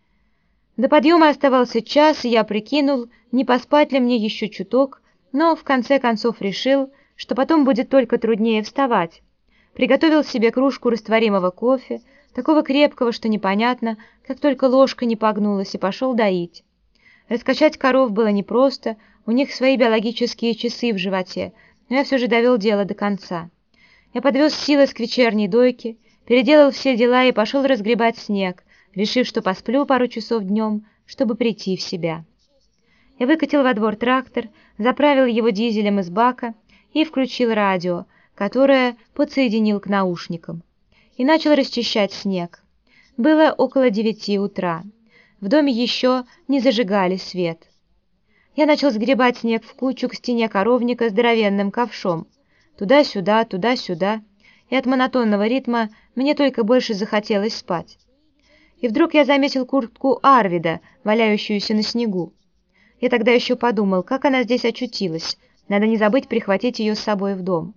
До подъема оставался час, и я прикинул, не поспать ли мне еще чуток, но в конце концов решил, что потом будет только труднее вставать. Приготовил себе кружку растворимого кофе, такого крепкого, что непонятно, как только ложка не погнулась, и пошел доить. Раскачать коров было непросто, у них свои биологические часы в животе, но я все же довел дело до конца. Я подвез Силас к вечерней дойке, переделал все дела и пошел разгребать снег, решив, что посплю пару часов днем, чтобы прийти в себя. Я выкатил во двор трактор, заправил его дизелем из бака и включил радио, которое подсоединил к наушникам, и начал расчищать снег. Было около девяти утра. В доме еще не зажигали свет. Я начал сгребать снег в кучу к стене коровника здоровенным ковшом. Туда-сюда, туда-сюда, и от монотонного ритма мне только больше захотелось спать. И вдруг я заметил куртку Арвида, валяющуюся на снегу. Я тогда еще подумал, как она здесь очутилась, надо не забыть прихватить ее с собой в дом.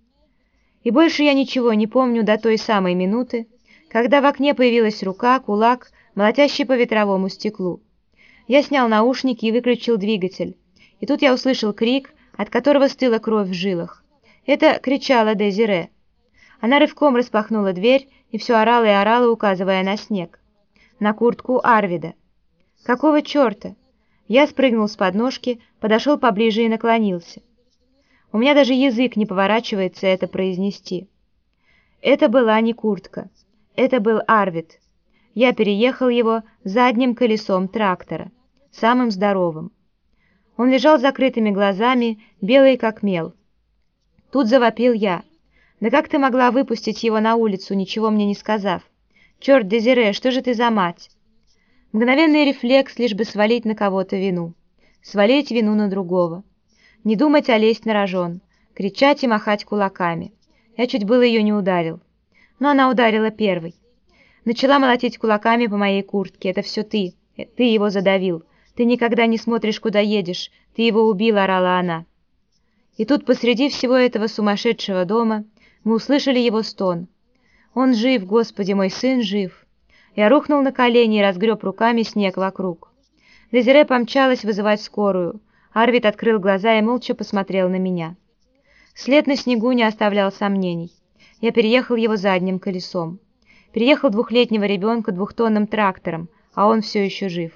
И больше я ничего не помню до той самой минуты, когда в окне появилась рука, кулак, молотящий по ветровому стеклу. Я снял наушники и выключил двигатель, и тут я услышал крик, от которого стыла кровь в жилах. Это кричала Дезире. Она рывком распахнула дверь и все орала и орала, указывая на снег. На куртку Арвида. Какого черта? Я спрыгнул с подножки, подошел поближе и наклонился. У меня даже язык не поворачивается это произнести. Это была не куртка. Это был Арвид. Я переехал его задним колесом трактора, самым здоровым. Он лежал с закрытыми глазами, белый как мел. Тут завопил я. Да как ты могла выпустить его на улицу, ничего мне не сказав? Черт, Дезире, что же ты за мать? Мгновенный рефлекс, лишь бы свалить на кого-то вину. Свалить вину на другого. Не думать, а лезть на рожон. Кричать и махать кулаками. Я чуть было ее не ударил. Но она ударила первой. Начала молотить кулаками по моей куртке. Это все ты. Ты его задавил. Ты никогда не смотришь, куда едешь. Ты его убил, орала она. И тут посреди всего этого сумасшедшего дома мы услышали его стон. Он жив, Господи, мой сын жив. Я рухнул на колени и разгреб руками снег вокруг. Дезире помчалась вызывать скорую. Арвид открыл глаза и молча посмотрел на меня. След на снегу не оставлял сомнений. Я переехал его задним колесом. Переехал двухлетнего ребенка двухтонным трактором, а он все еще жив.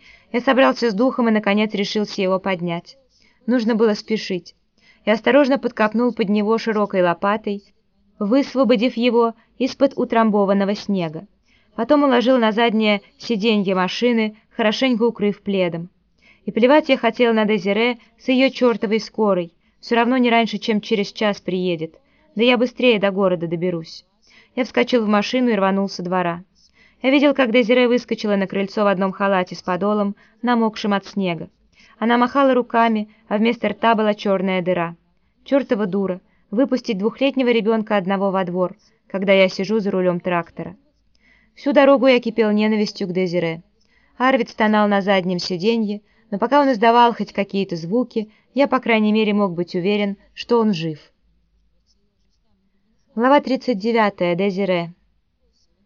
Я собрался с духом и, наконец, решился его поднять. Нужно было спешить. Я осторожно подкопнул под него широкой лопатой, высвободив его из-под утрамбованного снега. Потом уложил на заднее сиденье машины, хорошенько укрыв пледом. И плевать я хотел на Дезире с ее чертовой скорой. Все равно не раньше, чем через час приедет. Да я быстрее до города доберусь. Я вскочил в машину и рванул со двора. Я видел, как Дезире выскочила на крыльцо в одном халате с подолом, намокшим от снега. Она махала руками, а вместо рта была черная дыра. Чертова дура, выпустить двухлетнего ребенка одного во двор, когда я сижу за рулем трактора. Всю дорогу я кипел ненавистью к Дезире. Арвид стонал на заднем сиденье, но пока он издавал хоть какие-то звуки, я, по крайней мере, мог быть уверен, что он жив. Глава тридцать девятая. Дезире.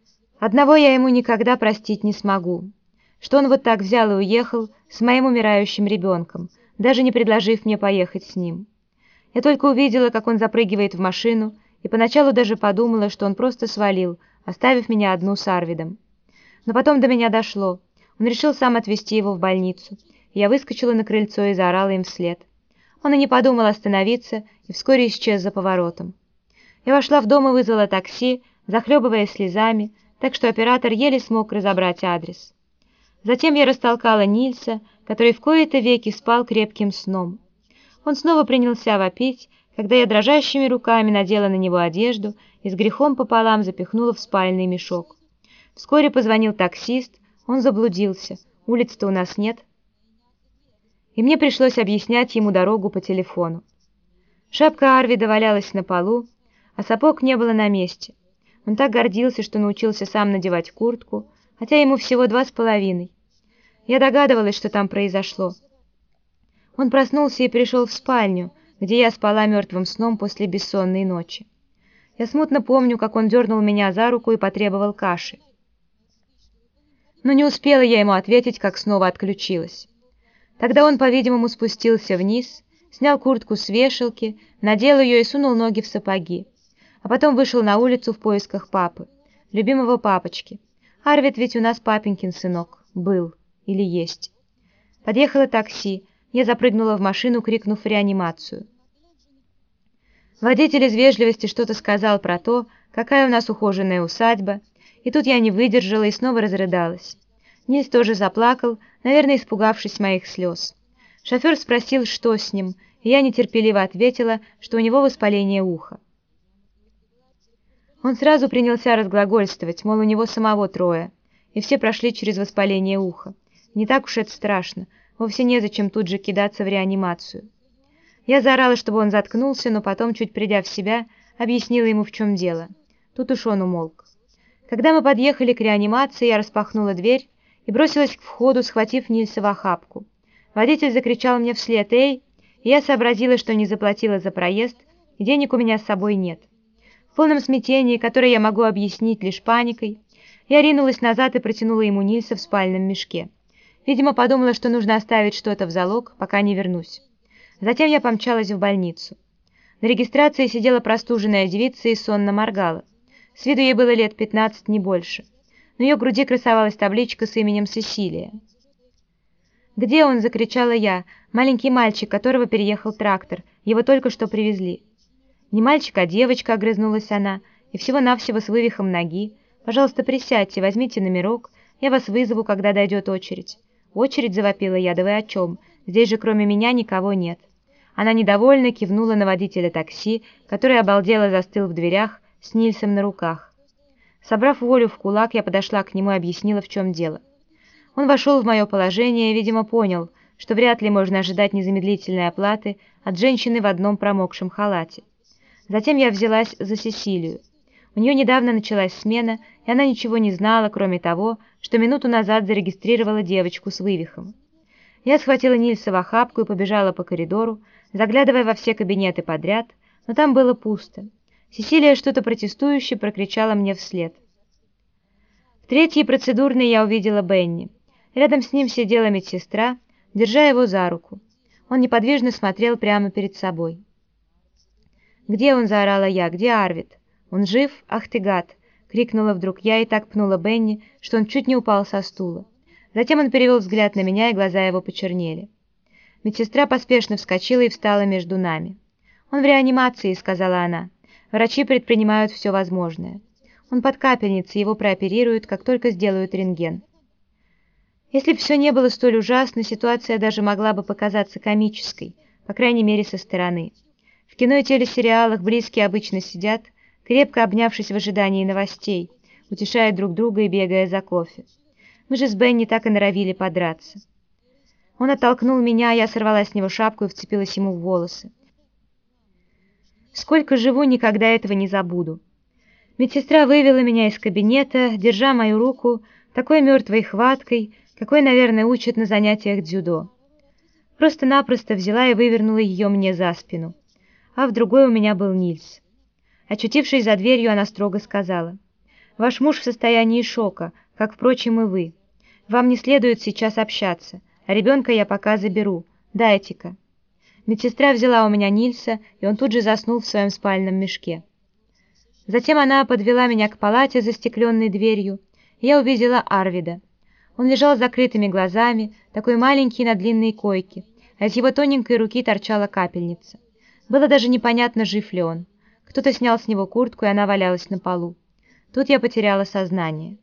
Одного я ему никогда простить не смогу, что он вот так взял и уехал с моим умирающим ребенком, даже не предложив мне поехать с ним. Я только увидела, как он запрыгивает в машину, и поначалу даже подумала, что он просто свалил, оставив меня одну с Арвидом. Но потом до меня дошло. Он решил сам отвезти его в больницу. И я выскочила на крыльцо и заорала им вслед. Он и не подумал остановиться, и вскоре исчез за поворотом. Я вошла в дом и вызвала такси, захлебываясь слезами, так что оператор еле смог разобрать адрес. Затем я растолкала Нильса, который в кои-то веки спал крепким сном. Он снова принялся вопить, когда я дрожащими руками надела на него одежду и с грехом пополам запихнула в спальный мешок. Вскоре позвонил таксист, он заблудился, улиц-то у нас нет. И мне пришлось объяснять ему дорогу по телефону. Шапка Арвида валялась на полу, а сапог не было на месте. Он так гордился, что научился сам надевать куртку, хотя ему всего два с половиной. Я догадывалась, что там произошло. Он проснулся и пришел в спальню, где я спала мертвым сном после бессонной ночи. Я смутно помню, как он дернул меня за руку и потребовал каши. Но не успела я ему ответить, как снова отключилась. Тогда он, по-видимому, спустился вниз, снял куртку с вешалки, надел ее и сунул ноги в сапоги. А потом вышел на улицу в поисках папы, любимого папочки. Арвид ведь у нас папенькин сынок. Был. Или есть. Подъехало такси. Я запрыгнула в машину, крикнув в реанимацию. Водитель из вежливости что-то сказал про то, какая у нас ухоженная усадьба, и тут я не выдержала и снова разрыдалась. Нильс тоже заплакал, наверное, испугавшись моих слез. Шофер спросил, что с ним, и я нетерпеливо ответила, что у него воспаление уха. Он сразу принялся разглагольствовать, мол, у него самого трое, и все прошли через воспаление уха. Не так уж это страшно, вовсе незачем тут же кидаться в реанимацию. Я заорала, чтобы он заткнулся, но потом, чуть придя в себя, объяснила ему, в чем дело. Тут уж он умолк. Когда мы подъехали к реанимации, я распахнула дверь и бросилась к входу, схватив Нильса в охапку. Водитель закричал мне вслед «Эй!», и я сообразила, что не заплатила за проезд, и денег у меня с собой нет. В полном смятении, которое я могу объяснить лишь паникой, я ринулась назад и протянула ему Нильса в спальном мешке. Видимо, подумала, что нужно оставить что-то в залог, пока не вернусь. Затем я помчалась в больницу. На регистрации сидела простуженная девица и сонно моргала. С виду ей было лет пятнадцать, не больше. На ее груди красовалась табличка с именем Сесилия. «Где он?» — закричала я. «Маленький мальчик, которого переехал трактор. Его только что привезли». «Не мальчик, а девочка», — огрызнулась она, «и всего-навсего с вывихом ноги. Пожалуйста, присядьте, возьмите номерок, я вас вызову, когда дойдет очередь». «Очередь?» — завопила я. «Да вы о чем? Здесь же кроме меня никого нет». Она недовольно кивнула на водителя такси, который обалдело застыл в дверях с Нильсом на руках. Собрав волю в кулак, я подошла к нему и объяснила, в чем дело. Он вошел в мое положение и, видимо, понял, что вряд ли можно ожидать незамедлительной оплаты от женщины в одном промокшем халате. Затем я взялась за Сесилию. У нее недавно началась смена, и она ничего не знала, кроме того, что минуту назад зарегистрировала девочку с вывихом. Я схватила Нильса в охапку и побежала по коридору, заглядывая во все кабинеты подряд, но там было пусто. Сесилия что-то протестующе прокричала мне вслед. В третьей процедурной я увидела Бенни. Рядом с ним сидела медсестра, держа его за руку. Он неподвижно смотрел прямо перед собой. «Где он?» — заорала я. «Где Арвид?» «Он жив? Ах ты гад!» — крикнула вдруг я и так пнула Бенни, что он чуть не упал со стула. Затем он перевел взгляд на меня, и глаза его почернели. Медсестра поспешно вскочила и встала между нами. «Он в реанимации», — сказала она. «Врачи предпринимают все возможное. Он под капельницей, его прооперируют, как только сделают рентген». Если бы все не было столь ужасно, ситуация даже могла бы показаться комической, по крайней мере, со стороны. В кино и телесериалах близкие обычно сидят, крепко обнявшись в ожидании новостей, утешая друг друга и бегая за кофе. Мы же с Бенни так и норовили подраться. Он оттолкнул меня, я сорвала с него шапку и вцепилась ему в волосы. Сколько живу, никогда этого не забуду. Медсестра вывела меня из кабинета, держа мою руку такой мертвой хваткой, какой, наверное, учат на занятиях дзюдо. Просто-напросто взяла и вывернула ее мне за спину. А в другой у меня был Нильс. Очутившись за дверью, она строго сказала: Ваш муж в состоянии шока, как, впрочем, и вы. Вам не следует сейчас общаться, а ребенка я пока заберу. Дайте-ка». Медсестра взяла у меня Нильса, и он тут же заснул в своем спальном мешке. Затем она подвела меня к палате за застекленной дверью, и я увидела Арвида. Он лежал с закрытыми глазами, такой маленький на длинной койке, а из его тоненькой руки торчала капельница. Было даже непонятно, жив ли он. Кто-то снял с него куртку, и она валялась на полу. Тут я потеряла сознание.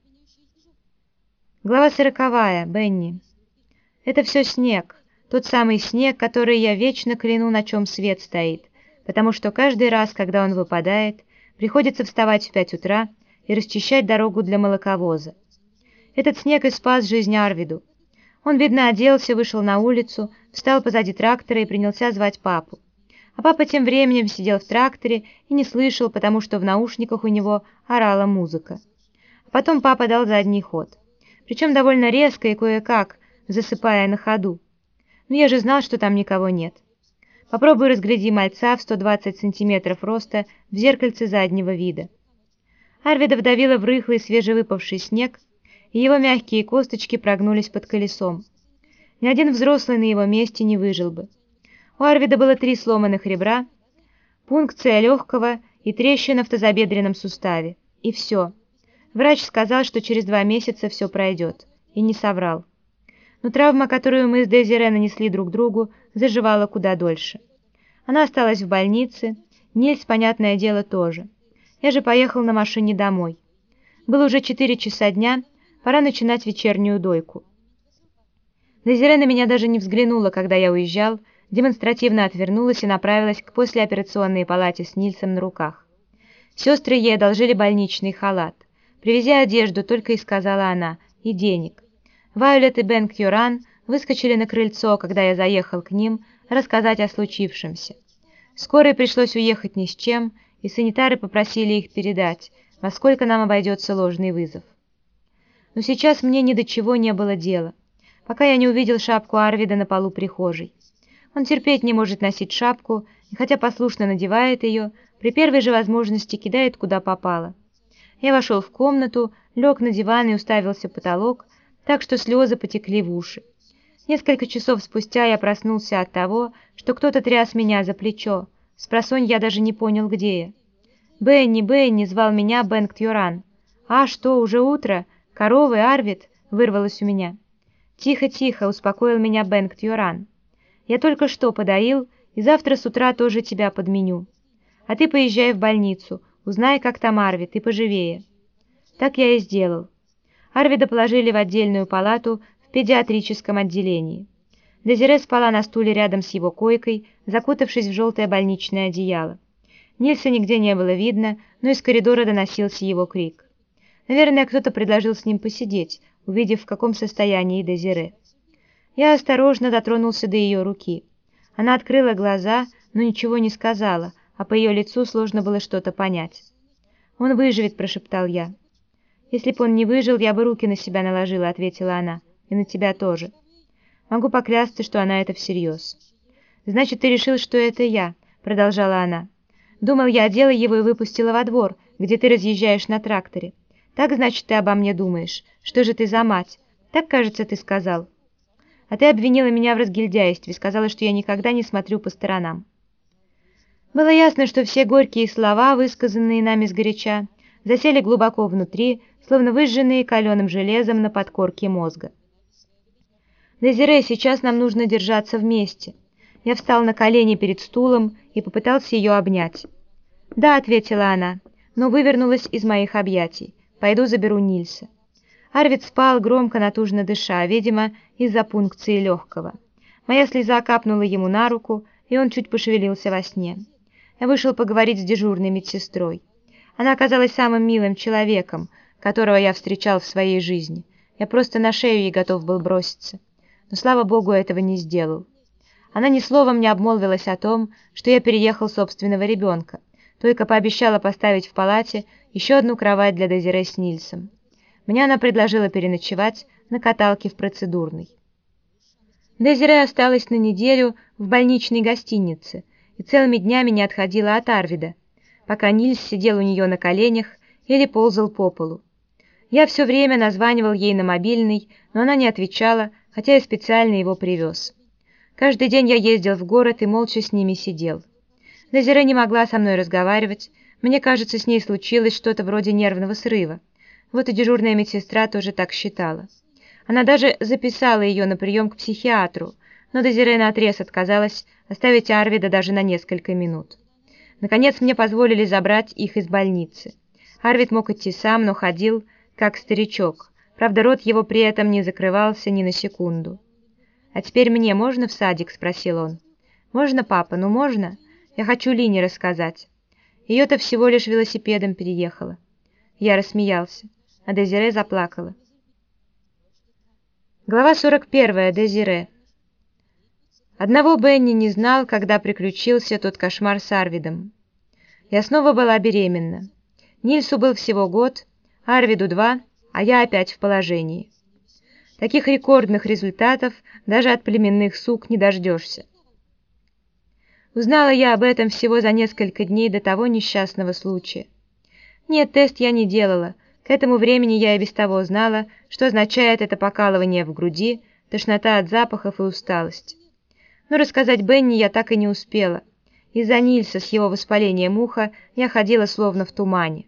Глава сороковая. Бенни. Это все снег, тот самый снег, который я вечно кляну, на чем свет стоит, потому что каждый раз, когда он выпадает, приходится вставать в пять утра и расчищать дорогу для молоковоза. Этот снег и спас жизнь Арвиду. Он, видно, оделся, вышел на улицу, встал позади трактора и принялся звать папу. А папа тем временем сидел в тракторе и не слышал, потому что в наушниках у него орала музыка. А потом папа дал задний ход. Причем довольно резко и кое-как, засыпая на ходу. Но я же знал, что там никого нет. Попробуй разгляди мальца в сто двадцать сантиметров роста в зеркальце заднего вида. Арвида вдавила в рыхлый свежевыпавший снег, и его мягкие косточки прогнулись под колесом. Ни один взрослый на его месте не выжил бы. У Арвида было три сломанных ребра, пункция легкого и трещина в тазобедренном суставе. И все. Врач сказал, что через два месяца все пройдет. И не соврал. Но травма, которую мы с Дезире нанесли друг другу, заживала куда дольше. Она осталась в больнице, Нильс, понятное дело, тоже. Я же поехал на машине домой. Было уже четыре часа дня, пора начинать вечернюю дойку. Дезире на меня даже не взглянула, когда я уезжал, демонстративно отвернулась и направилась к послеоперационной палате с Нильсом на руках. Сестры ей одолжили больничный халат. «Привези одежду», — только и сказала она, — «и денег». Вайолет и Бен Кьюран выскочили на крыльцо, когда я заехал к ним, рассказать о случившемся. Скорой пришлось уехать ни с чем, и санитары попросили их передать, во сколько нам обойдется ложный вызов. Но сейчас мне ни до чего не было дела, пока я не увидел шапку Арвида на полу прихожей. Он терпеть не может носить шапку, и хотя послушно надевает ее, при первой же возможности кидает куда попало. Я вошел в комнату, лег на диван и уставился в потолок, так что слезы потекли в уши. Несколько часов спустя я проснулся от того, что кто-то тряс меня за плечо. Спросонь я даже не понял, где я. «Бенни, Бенни!» — звал меня Бен Кьюран. «А что, уже утро? Коровы, Арвид?» — вырвалось у меня. «Тихо, тихо!» — успокоил меня Бен Кьюран. «Я только что подоил, и завтра с утра тоже тебя подменю. А ты поезжай в больницу, узнай, как там Арвид, и поживее». Так я и сделал. Арвида положили в отдельную палату в педиатрическом отделении. Дезире спала на стуле рядом с его койкой, закутавшись в желтое больничное одеяло. Нильса нигде не было видно, но из коридора доносился его крик. Наверное, кто-то предложил с ним посидеть, увидев, в каком состоянии Дезире. Я осторожно дотронулся до ее руки. Она открыла глаза, но ничего не сказала, а по ее лицу сложно было что-то понять. «Он выживет», — прошептал я. «Если бы он не выжил, я бы руки на себя наложила», — ответила она. «И на тебя тоже». Могу поклясться, что она это всерьез. «Значит, ты решил, что это я», — продолжала она. «Думал, я одела его и выпустила во двор, где ты разъезжаешь на тракторе. Так, значит, ты обо мне думаешь. Что же ты за мать? Так, кажется, ты сказал. А ты обвинила меня в разгильдяйстве, сказала, что я никогда не смотрю по сторонам». Было ясно, что все горькие слова, высказанные нами сгоряча, засели глубоко внутри, словно выжженные каленым железом на подкорке мозга. «Дезире, сейчас нам нужно держаться вместе». Я встал на колени перед стулом и попытался ее обнять. «Да», — ответила она, но вывернулась из моих объятий. «Пойду заберу Нильса». Арвид спал, громко, натужно дыша, видимо, из-за пункции легкого. Моя слеза капнула ему на руку, и он чуть пошевелился во сне. Я вышел поговорить с дежурной медсестрой. Она оказалась самым милым человеком, которого я встречал в своей жизни. Я просто на шею ей готов был броситься. Но, слава богу, этого не сделал. Она ни словом не обмолвилась о том, что я переехал собственного ребенка, только пообещала поставить в палате еще одну кровать для Дезире с Нильсом. Мне она предложила переночевать на каталке в процедурной. Дезире осталась на неделю в больничной гостинице и целыми днями не отходила от Арвида, пока Нильс сидел у нее на коленях или ползал по полу. Я все время названивал ей на мобильный, но она не отвечала, хотя я специально его привез. Каждый день я ездил в город и молча с ними сидел. Дезире не могла со мной разговаривать, мне кажется, с ней случилось что-то вроде нервного срыва. Вот и дежурная медсестра тоже так считала. Она даже записала ее на прием к психиатру, но Дезире наотрез отказалась оставить Арвида даже на несколько минут. Наконец мне позволили забрать их из больницы. Арвид мог идти сам, но ходил как старичок, правда, рот его при этом не закрывался ни на секунду. «А теперь мне можно в садик?» – спросил он. «Можно, папа? Ну можно? Я хочу Лине рассказать. Ее-то всего лишь велосипедом переехала». Я рассмеялся, а Дезире заплакала. Глава сорок первая. Дезире. Одного Бенни не знал, когда приключился тот кошмар с Арвидом. Я снова была беременна. Нильсу был всего год, Арвиду два, а я опять в положении. Таких рекордных результатов даже от племенных сук не дождешься. Узнала я об этом всего за несколько дней до того несчастного случая. Нет, тест я не делала. К этому времени я и без того знала, что означает это покалывание в груди, тошнота от запахов и усталость. Но рассказать Бенни я так и не успела. Из-за Нильса с его воспалением уха я ходила словно в тумане.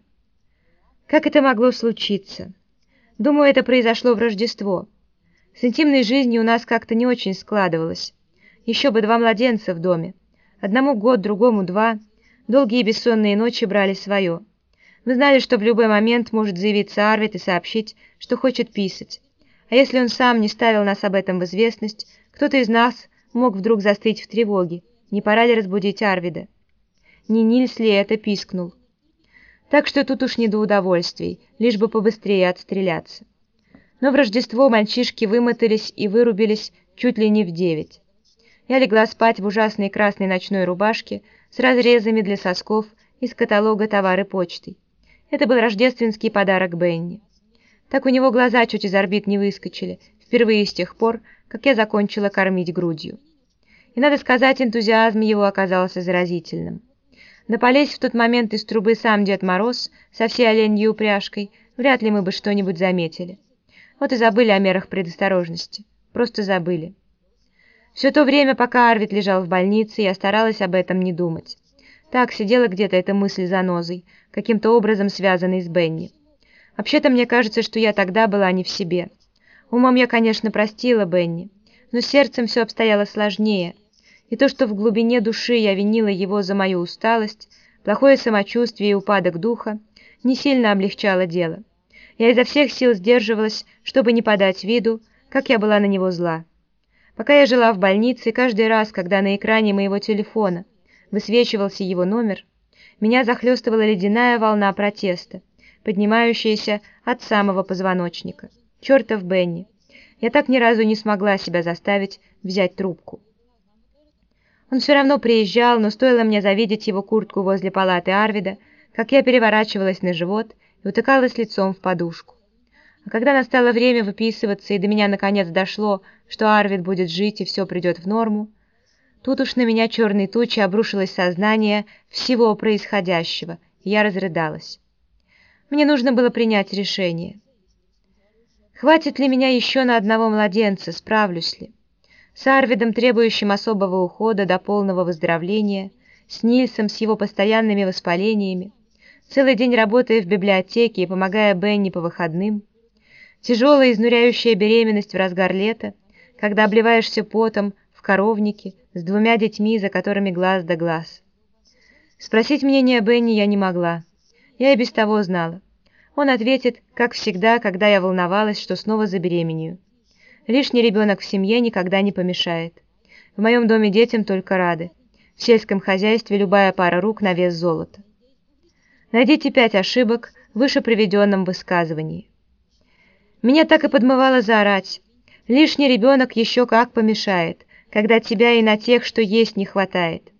Как это могло случиться? Думаю, это произошло в Рождество. С интимной жизнью у нас как-то не очень складывалось. Еще бы два младенца в доме. Одному год, другому два. Долгие бессонные ночи брали свое. Мы знали, что в любой момент может заявиться Арвид и сообщить, что хочет писать. А если он сам не ставил нас об этом в известность, кто-то из нас мог вдруг застыть в тревоге. Не пора ли разбудить Арвида? Не Нильс ли это пискнул? Так что тут уж не до удовольствий, лишь бы побыстрее отстреляться. Но в Рождество мальчишки вымотались и вырубились чуть ли не в девять. Я легла спать в ужасной красной ночной рубашке с разрезами для сосков из каталога «Товары почтой». Это был рождественский подарок Бенни. Так у него глаза чуть из орбит не выскочили, впервые с тех пор, как я закончила кормить грудью. И, надо сказать, энтузиазм его оказался заразительным. Да полезь в тот момент из трубы сам Дед Мороз со всей оленьей упряжкой, вряд ли мы бы что-нибудь заметили. Вот и забыли о мерах предосторожности. Просто забыли. Все то время, пока Арвид лежал в больнице, я старалась об этом не думать. Так, сидела где-то эта мысль занозой, каким-то образом связанной с Бенни. Вообще-то мне кажется, что я тогда была не в себе. Умом я, конечно, простила Бенни, но с сердцем все обстояло сложнее. И то, что в глубине души я винила его за мою усталость, плохое самочувствие и упадок духа, не сильно облегчало дело. Я изо всех сил сдерживалась, чтобы не подать виду, как я была на него зла. Пока я жила в больнице, каждый раз, когда на экране моего телефона высвечивался его номер, меня захлестывала ледяная волна протеста, поднимающаяся от самого позвоночника. Чертов Бенни! Я так ни разу не смогла себя заставить взять трубку. Он все равно приезжал, но стоило мне завидеть его куртку возле палаты Арвида, как я переворачивалась на живот и утыкалась лицом в подушку. А когда настало время выписываться, и до меня наконец дошло, что Арвид будет жить и все придет в норму, тут уж на меня черной тучей обрушилось сознание всего происходящего, и я разрыдалась. Мне нужно было принять решение. Хватит ли меня еще на одного младенца, справлюсь ли? С Арвидом, требующим особого ухода до полного выздоровления, с Нильсом с его постоянными воспалениями, целый день работая в библиотеке и помогая Бенни по выходным, тяжелая изнуряющая беременность в разгар лета, когда обливаешься потом в коровнике с двумя детьми, за которыми глаз да глаз. Спросить мнение Бенни я не могла. Я и без того знала. Он ответит, как всегда, когда я волновалась, что снова забеременею. Лишний ребенок в семье никогда не помешает. В моем доме детям только рады. В сельском хозяйстве любая пара рук на вес золота. Найдите пять ошибок в выше приведенном высказывании. Меня так и подмывало заорать. Лишний ребенок еще как помешает, когда тебя и на тех, что есть, не хватает.